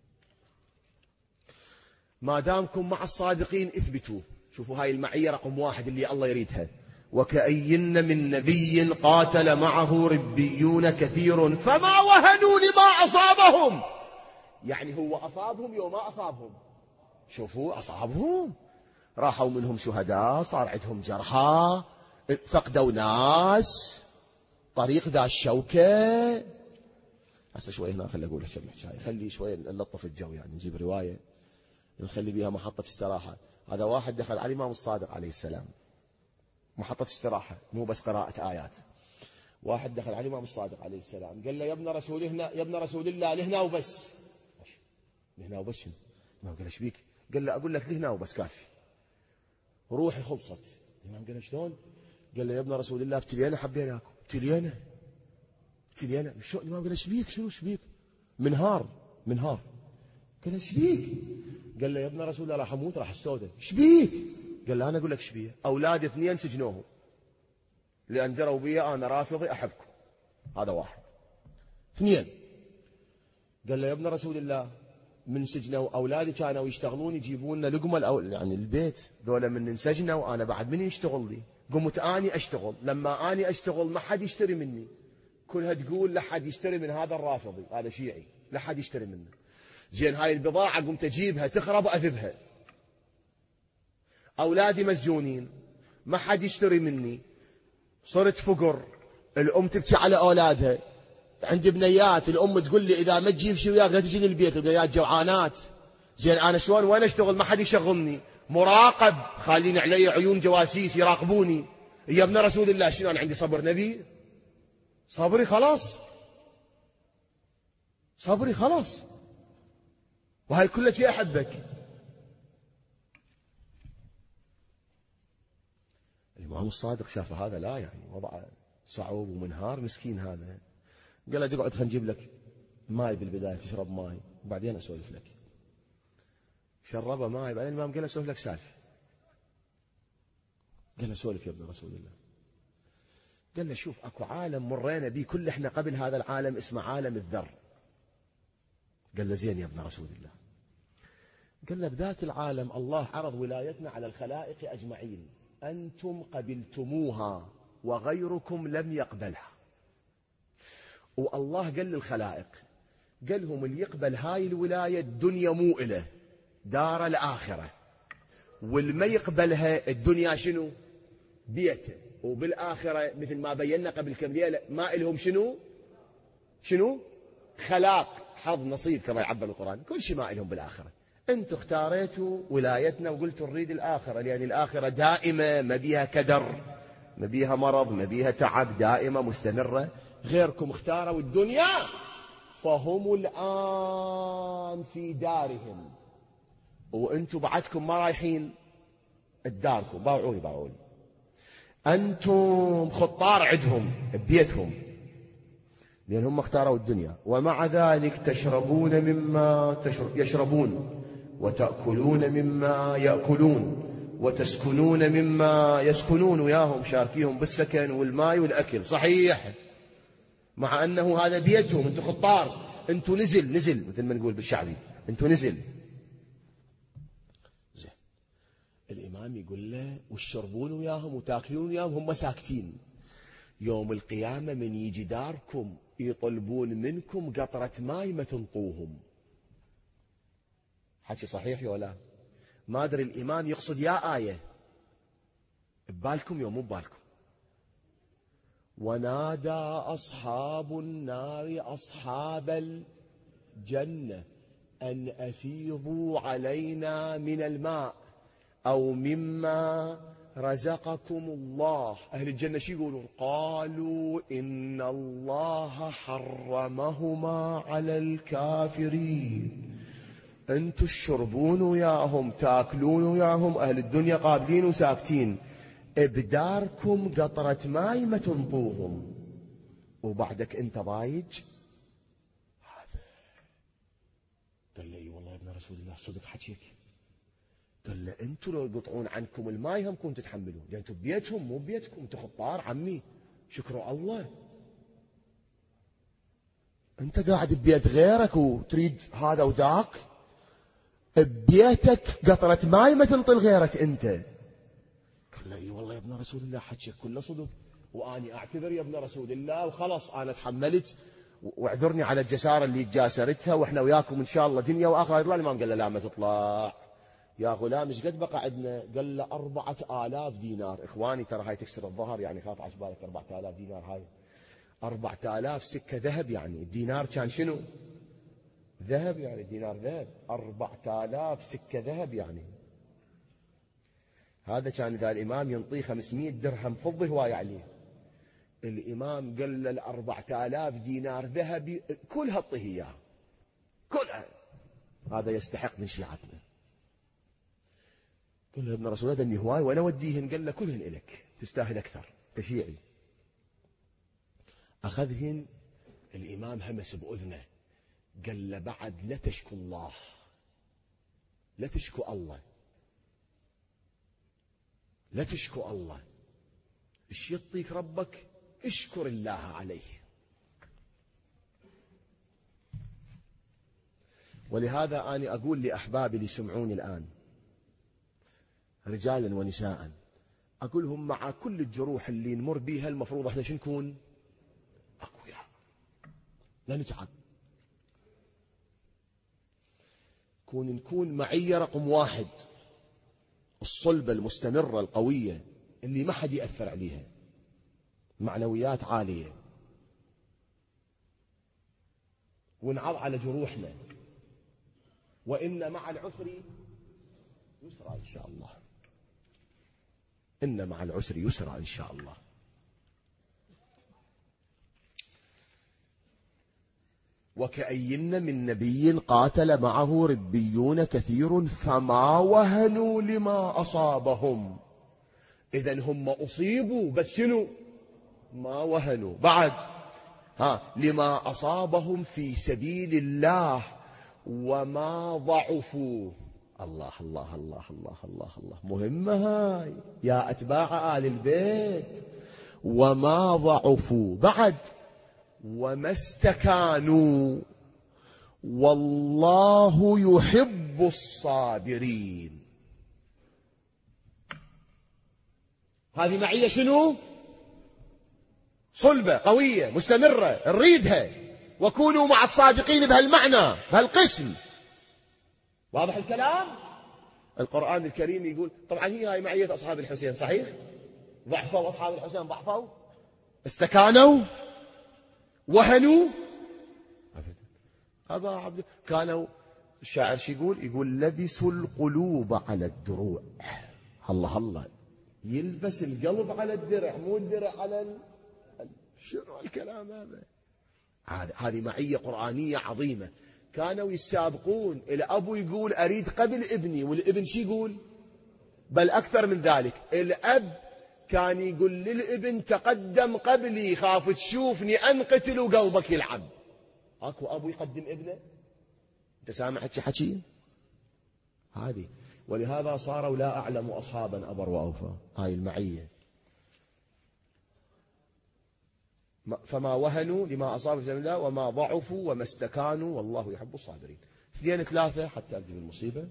ما دامكم مع الصادقين اثبتوا. شوفوا هاي المعية رقم 1 اللي الله يريدها. وكأين من نبي قاتل معه ربيون كثير فما وهنوا لما أصابهم. يعني هو أصابهم يوم ما أصابهم، شوفوا أصابهم، راحوا منهم شهداء، صار عندهم جرحى، فقدوا ناس، طريق ذا الشوكة. هسه شوي هنا خلي أقول لك الحكاية، خلي شوي نلطف الجو، يعني نجيب رواية نخلي بها محطة استراحة. هذا واحد دخل على الإمام الصادق عليه السلام، محطة استراحة مو بس قراءة آيات. واحد دخل على الإمام الصادق عليه السلام قال له يا ابن رسول الله لهنا وبس. لهنا وبس شنو؟ الإمام قال ايش بيك؟ قال له أقول لك لهنا وبس كافي، روحي خلصت. الإمام قال شلون؟ قال له يا ابن رسول الله ابتلينا حبيناكم، ابتلينا. شو؟ الإمام قال ايش بيك؟ شنو ايش بيك؟ منهار. قال ايش بيك؟ قال له يا ابن رسول الله راح اموت، راح السودة. ايش بيك؟ قال له انا اقول لك ايش بيه، اولادي 2 سجنوهم لان جروا بي انا رافضي احبكم، هذا 1. 2 قال له يا ابن رسول الله من سجنوا اولادي كانوا يشتغلون يجيبون لنا لقمه يعني البيت، ذولا من انسجنوا وانا بعد من يشتغل لي، قمت اني اشتغل، لما اني اشتغل ما حد يشتري مني، كلها تقول لا حد يشتري من هذا الرافضي، هذا شيعي، لا حد يشتري منه. زين هاي البضاعة قمت أجيبها تخرب وأذبها، أولادي مسجونين ما حد يشتري مني، صرت فقر، الأم تبكي على أولادها، عندي بنيات، الأم تقول لي إذا ما تجيب شيء وياك لا تجي للبيت، البنيات جوعانات. زين أنا شلون وين أشتغل؟ ما حد يشغلني، مراقب، خالين علي عيون جواسيس يراقبوني. يا ابن رسول الله شنو أنا عندي صبر نبي؟ صبري خلاص، صبري خلاص، وهاي كلها شيء أحبك. الإمام الصادق شاف هذا لا يعني وضعه صعوب ومنهار، مسكين هذا. قال له تقعد خلينا نجيب لك ماي بالبداية تشرب ماي وبعدين أسولف لك. شربه ماي، بعدين الإمام قال له أسولف لك سالفة. قال له سولف يا ابن رسول الله. قال له شوف أكو عالم مرينا به كل إحنا قبل هذا العالم اسمه عالم الذر. قال له زين يا ابن رسول الله. قال له بذاك العالم الله عرض ولايتنا على الخلائق أجمعين، أنتم قبلتموها وغيركم لم يقبلها. والله قال للخلائق، قال لهم اللي يقبل هاي الولاية الدنيا مو إله، دار الآخرة، والما يقبلها الدنيا شنو؟ بيته، وبالآخرة مثل ما بينا قبل كم ليلة ما إلهم شنو؟ خلاق، حظ، نصيب، كما يعبر القرآن، كل شيء ما إلهم بالآخرة. أنتم اختاريتوا ولايتنا وقلتوا نريد الآخرة، لأن الآخرة دائمة، ما بيها كدر، ما بيها مرض، ما بيها تعب، دائمة مستمرة. غيركم اختاروا الدنيا، فهم الآن في دارهم، وأنتم بعدكم ما رايحين الداركم. باوعوني أنتم خطار عندهم ببيتهم، لأنهم اختاروا الدنيا. ومع ذلك تشربون مما يشربون، وتأكلون مما يأكلون، وتسكنون مما يسكنون، وياهم شاركيهم بالسكن والماء والأكل، صحيح، مع أنه هذا بيتهم. أنتم خطار، أنتم نزل مثل ما نقول بالشعبي، أنتم نزل. زين الإمام يقول له وتشربون وياهم وتأكلون وياهم، هم ساكتين. يوم القيامة من يجي داركم يطلبون منكم قطرة ماء ما تنطوهم. حكي صحيح ولا ما أدري الإمام يقصد يا آية ببالكم يوم مو ببالكم. ونادى أصحاب النار أصحاب الجنة أن أفيضوا علينا من الماء أو مما رزقكم الله. أهل الجنة شو يقولون؟ قالوا إن الله حرمهما على الكافرين. أنتوا تشربون وياهم تاكلون وياهم، أهل الدنيا قابلين وساكتين، ابداركم قطرة ماي ما تنطوهم وبعدك انت ضايج. هذا قال لي والله يا ابن رسول الله صدق حكيك. قال له انتوا لو يقطعون عنكم الماي هم كنتوا تتحملون، لان انتوا ببيتهم مو ببيتكم، انتوا خطار عمي شكروا الله. انت قاعد ببيت غيرك وتريد هذا وذاك، ببيتك قطرة ماي ما تنطي غيرك انت. قال له اي والله يا ابن رسول الله حكيك كله صدق، واني اعتذر يا ابن رسول الله وخلص انا تحملت، واعذرني على الجسارة اللي جاسرتها، واحنا وياكم ان شاء الله دنيا واخره. يطلع الامام قال له لا ما تطلع يا غلام، ايش قد بقى عندنا؟ قال له 4000 دينار. اخواني ترى هاي تكسر الظهر، يعني خاف عسبالك 4000 دينار، هاي 4000 سكة ذهب. يعني الدينار كان شنو؟ ذهب، يعني الدينار ذهب، 4000 سكة ذهب. يعني هذا كان إذا الإمام ينطيه 500 درهم فضة هواية عليه. الإمام قال له 4000 دينار ذهبي كلها اعطيه إياه كلها، هذا يستحق من شيعتنا. قال له ابن رسول الله دني هواي وأنا أوديهن. قال له كلهن إلك، تستاهل أكثر، تشيعي. أخذهن، الإمام همس بأذنه قال له بعد لا تشكو الله، لا تشكو الله، لا تشكو الله، ايش يعطيك ربك اشكر الله عليه. ولهذا أنا أقول لأحبابي اللي يسمعوني الآن رجالا ونساء، أقولهم مع كل الجروح اللي نمر بيها المفروض احنا شو نكون؟ أقوياء، لا نتعب، نكون معية رقم واحد، الصلبة المستمرة القوية اللي ما حد يأثر عليها، معنويات عالية، ونعض على جروحنا. وإن مع العسر يسرا إن شاء الله، إن مع العسر يسرا إن شاء الله. وكأين من نبي قاتل معه ربيون كثير فما وهنوا لما أصابهم. إذن هم أصيبوا بس شنو؟ ما وهنوا. بعد لما أصابهم في سبيل الله وما ضعفوا. الله الله الله الله الله الله، مهمة هاي يا أتباع آل البيت. وما ضعفوا، بعد وما استكانوا، والله يحب الصابرين. هذه معية شنو؟ صلبة قوية مستمرة نريدها. وكونوا مع الصادقين بهالمعنى بهالقسم. واضح الكلام؟ القرآن الكريم يقول طبعا هاي معية أصحاب الحسين، صحيح؟ ضعفوا أصحاب الحسين، ضعفوا، استكانوا، وهنوا أبا عبد. كانوا الشاعر شو يقول لبسوا القلوب على الدروع. الله الله، يلبس القلب على الدرع مو الدرع على شنو الكلام هذا؟ هذه معية قرآنية عظيمة. كانوا يسابقون، الأب يقول أريد قبل ابني، والابن شو يقول؟ بل أكثر من ذلك، الأب كان يقول للابن تقدم قبلي، خاف تشوفني أنقتل وقلبك يلعب. أكو أبو يقدم ابنه؟ أنت سامع حكي هذه. ولهذا صاروا لا أعلم أصحابا أبر وأوفى. هاي المعية. فما وهنوا لما أصاب في سبيل الله وما ضعفوا وما استكانوا والله يحب الصابرين. 2 3 حتى أكتب المصيبة.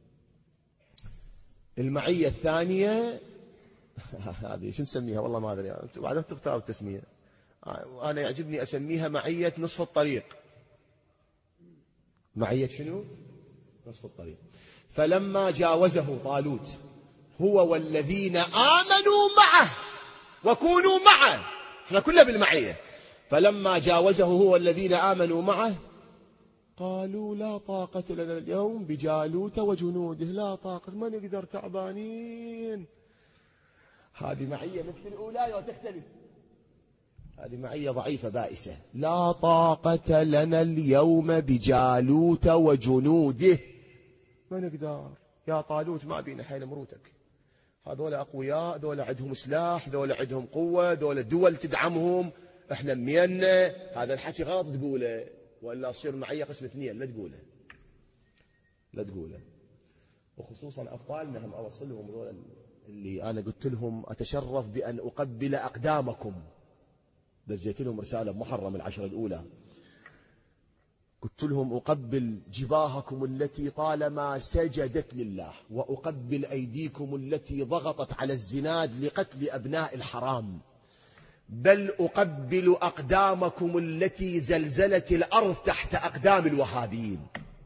المعية الثانية هذه شو نسميها والله ما أدري، أنتم بعدين تختاروا التسمية. أنا يعجبني أسميها معية نصف الطريق. معية شنو؟ نصف الطريق. فلما جاوزه طالوت هو والذين آمنوا معه وكونوا معه، احنا كلنا بالمعية. فلما جاوزه هو والذين آمنوا معه قالوا لا طاقة لنا اليوم بجالوت وجنوده، لا طاقة، ما نقدر، تعبانين. هذه معية مثل الأولى وتختلف، هذه معية ضعيفة بائسة. لا طاقة لنا اليوم بجالوت وجنوده، ما نقدر يا طالوت، ما بينا حيل مروتك، هذول أقوياء، هذول عندهم سلاح، هذول عندهم قوة، هذول دول تدعمهم، احنا مينا. هذا الحكي غلط تقوله، وإلا تصير معية قسم 2، لا تقوله، لا تقوله. وخصوصا أبطالنا هم أوصلهم هذول اللي أنا قلت لهم أتشرف بأن أقبل أقدامكم، دزيت لهم رسالة بمحرم 10 الأولى، قلت لهم أقبل جباهكم التي طالما سجدت لله، وأقبل أيديكم التي ضغطت على الزناد لقتل أبناء الحرام، بل أقبل أقدامكم التي زلزلت الأرض تحت أقدام الوهابيين.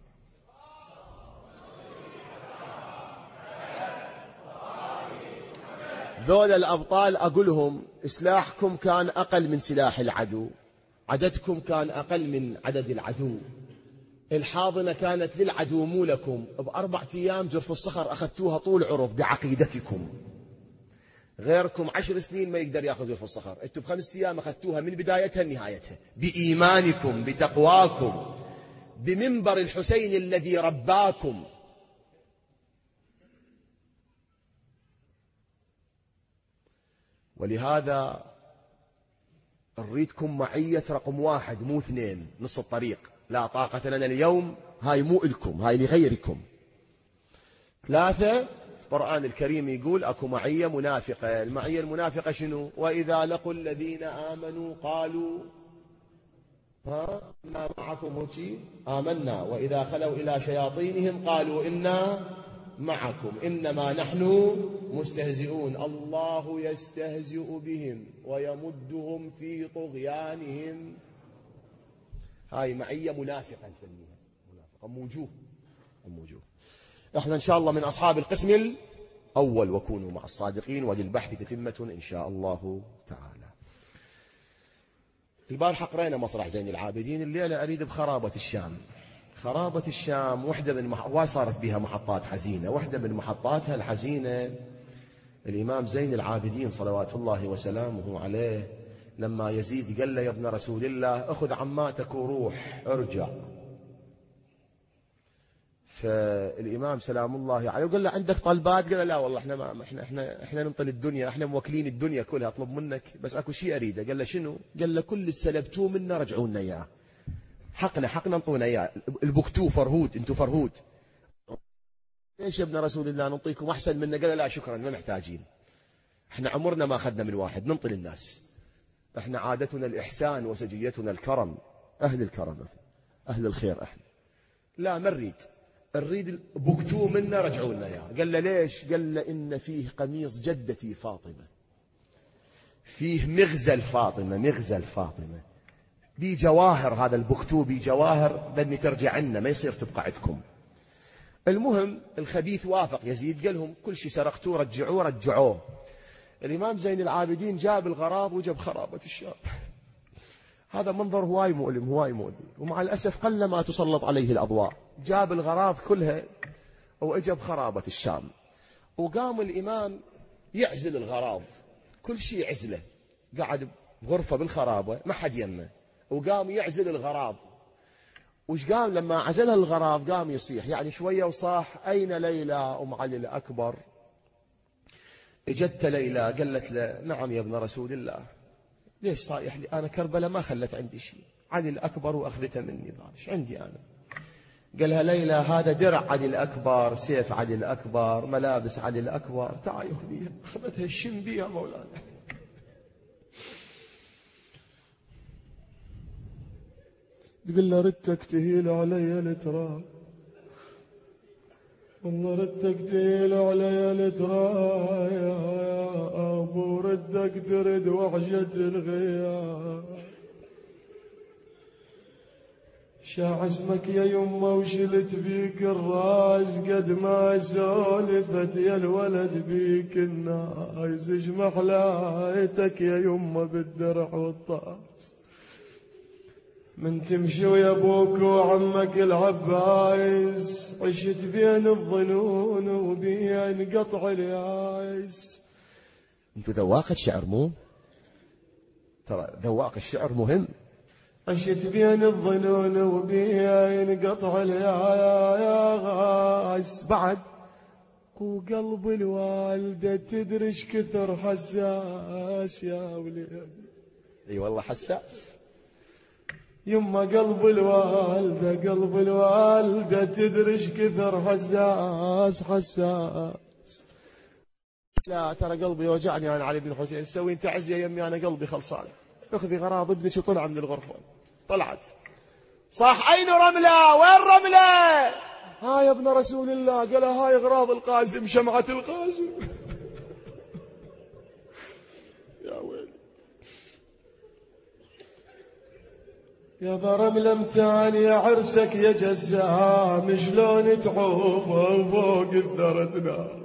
ذول الأبطال أقولهم سلاحكم كان أقل من سلاح العدو، عددكم كان أقل من عدد العدو، الحاضنة كانت للعدو مو لكم، ب4 أيام جرف الصخر أخذتوها طول عرض بعقيدتكم، غيركم 10 سنين ما يقدر يأخذ جرف الصخر، أنتم ب5 أيام أخذتوها من بدايتها لنهايتها، بإيمانكم، بتقواكم، بمنبر الحسين الذي رباكم. ولهذا أريدكم معية رقم 1 مو 2، نص الطريق. لا طاقة لنا اليوم، هاي مو إلكم، هاي لغيركم. 3، القرآن الكريم يقول أكو معية منافقة. المعية المنافقة شنو؟ وإذا لقوا الذين آمنوا قالوا إنا معكم آمنا، وإذا خلوا إلى شياطينهم قالوا إنا معكم إنما نحن مستهزئون. الله يستهزئ بهم ويمدهم في طغيانهم. هاي معية منافقة نسميها، منافقة موجوه. احنا ان شاء الله من اصحاب القسم الاول، وكونوا مع الصادقين، وللبحث تتمة ان شاء الله تعالى. البارحة قرينا مسرح زين العابدين، الليلة اريد بخرابة الشام. خرابة الشام وحدة من وصارت بها محطات حزينة، وحدة من محطاتها الحزينة الإمام زين العابدين صلوات الله وسلامه عليه، لما يزيد قال له يا ابن رسول الله أخذ عماتك وروح ارجع. فالإمام سلام الله عليه قال له عندك طلبات؟ قال له لا والله احنا ننطل الدنيا، احنا موكلين الدنيا كلها، اطلب منك بس اكو شيء اريده. قال له شنو؟ قال له كل اللي سلبتوه منا رجعوا لنا اياه، حقنا انطونا اياه، البكتو فرهود، انتم فرهود. ليش يا ابن رسول الله نعطيكم احسن منا؟ قال لا شكرا ما محتاجين، احنا عمرنا ما اخذنا من واحد، ننطي الناس، احنا عادتنا الاحسان وسجيتنا الكرم، اهل الكرم اهل الخير احنا، لا ما نريد بكتو منا رجعوا لنا اياه. قال له ليش؟ قال له ان فيه قميص جدتي فاطمه، فيه مغزل فاطمه بجواهر، هذا البكتو بجواهر، بدني ترجع لنا ما يصير تبقى عندكم. المهم الخبيث وافق، يزيد قال لهم كل شيء سرقتوه رجعوه. الإمام زين العابدين جاب الغراض وجاب خرابة الشام. هذا منظر هواي مؤلم، ومع الأسف قل ما تسلط عليه الأضواء. جاب الغراض كلها وأجاب خرابة الشام، وقام الإمام يعزل الغراض، كل شيء عزله، قعد بغرفة بالخرابة ما حد يمه، وقام يعزل الغراض. وش قام لما عزلها الغراض؟ قام يصيح، يعني شوية وصاح أين ليلى أم علي الأكبر؟ اجت ليلى قالت له نعم يا ابن رسول الله. ليش صايح لي؟ أنا كربلاء ما خلت عندي شيء، علي الأكبر وأخذته مني، ايش عندي أنا؟ قالها ليلى هذا درع علي الأكبر، سيف علي الأكبر، ملابس علي الأكبر، تعال خذيها. أخذتها الشم بيها مولانا. تقول له ردتك تهيل علي التراب، والله ردتك تهيل علي التراب يا أبو، ردك ترد وحشة الغياب. شاع اسمك يا يمه وشلت بيك الراس، قد ما سولفت يا الولد بيك الناس، ايش محلايتك يا يمه بالدرع والطاس، من تمشي ويا ابوك وعمك العباس، عشت بين الظنون وبين قطع الياس. انتو ذواق الشعر مو؟ ترى ذواق الشعر مهم. عشت بين الظنون وبين قطع الياس، بعد وقلب الوالدة تدرش كثر حساس يا وليدي. اي والله حساس. يما قلب الوالدة تدرش كثر حساس. لا ترى قلبي وجعني انا علي بن الحسين، سوي انت عزي يا يمي، انا قلبي خلصان. اخذي غراض ابنك وطلع من الغرفة. طلعت صح اين رملة؟ وين رملة؟ ها يا ابن رسول الله. قال هاي اغراض القاسم، شمعة القاسم. يا ويلي يا برملة امتعن يا عرسك يا جزام، شلون تعوفه فوق الدردنا.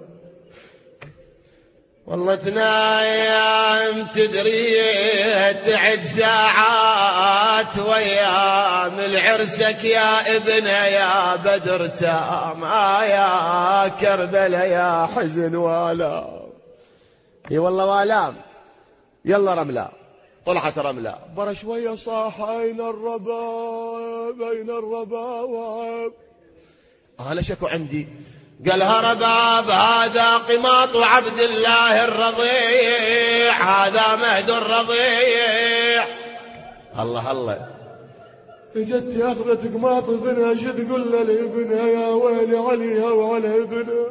والله تنايم تدري تعد ساعات ويام العرسك يا ابن يا بدر تام، يا كربلاء يا حزن والام. اي والله والام. يلا رملة. طلعت رملة برا شوية صاح اين الرباب اين الرباب. انا شكو عندي. قالها رباب هذا قماط عبد الله الرضيع، هذا مهد الرضيع. الله الله. اجت اخذت قماط ابنها، شو تقول له لابنها؟ يا ويلي عليها وعلى ابنها.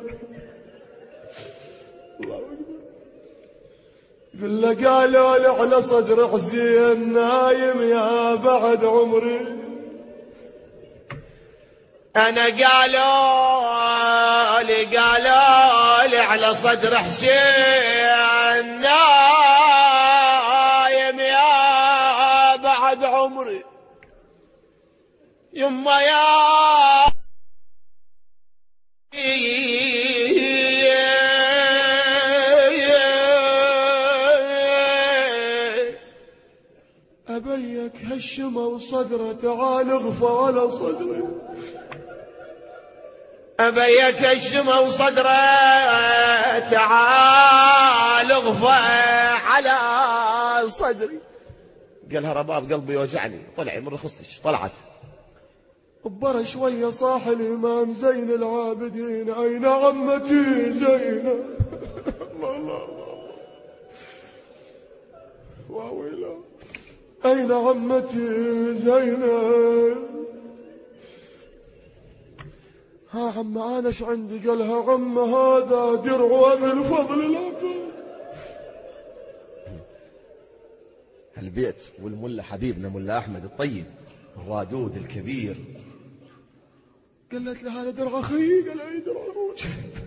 الله اكبر. قل له قالوا لي على صدر حسين نايم يا بعد عمري. أنا قالوا لي على صدر حسين نايم يا بعد عمري. يما يا أبيك هالشمة وصدره، تعال اغفى على صدري. أبيك الشمة وصدره، تعال اغفى على صدري. قالها رباب قلبي يوجعني. طلعي من رخصتك. طلعت برا شوية صاح الإمام زين العابدين، أين عمتي زينب؟ الله الله الله واويلا. أين عمتي زينب؟ ها عم أنا ايش عندي؟ قالها عم هذا درع من فضل العباس. البيت والملا حبيبنا ملا أحمد الطيب الرادود الكبير. قالت له هذا درع أخي. قال أي درع أخوك؟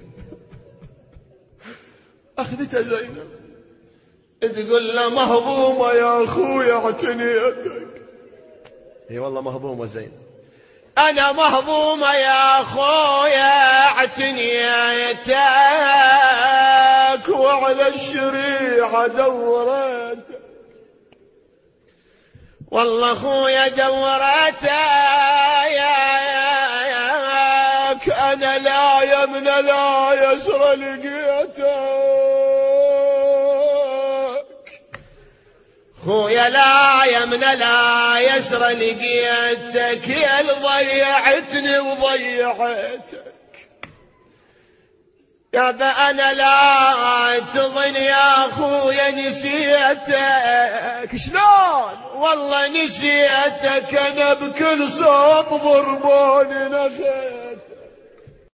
أخذتها زينب. تقول له مهضومة يا أخويا اعتنيتك. اي والله مهضومة زينب. أنا مهضومة يا أخويا اعتنيتك، وعلى الشريعة دورتك. والله أخويا دورتك، أنا لا يمن لا يسر لقيتك. خويا لا يمن لا يسر لقيتك، يا اللي ضيعتني وضيعتك. يا أنا لا تظن يا أخويا نسيتك. شلون؟ والله نسيتك أنا بكل صوب ضربوني نخيل.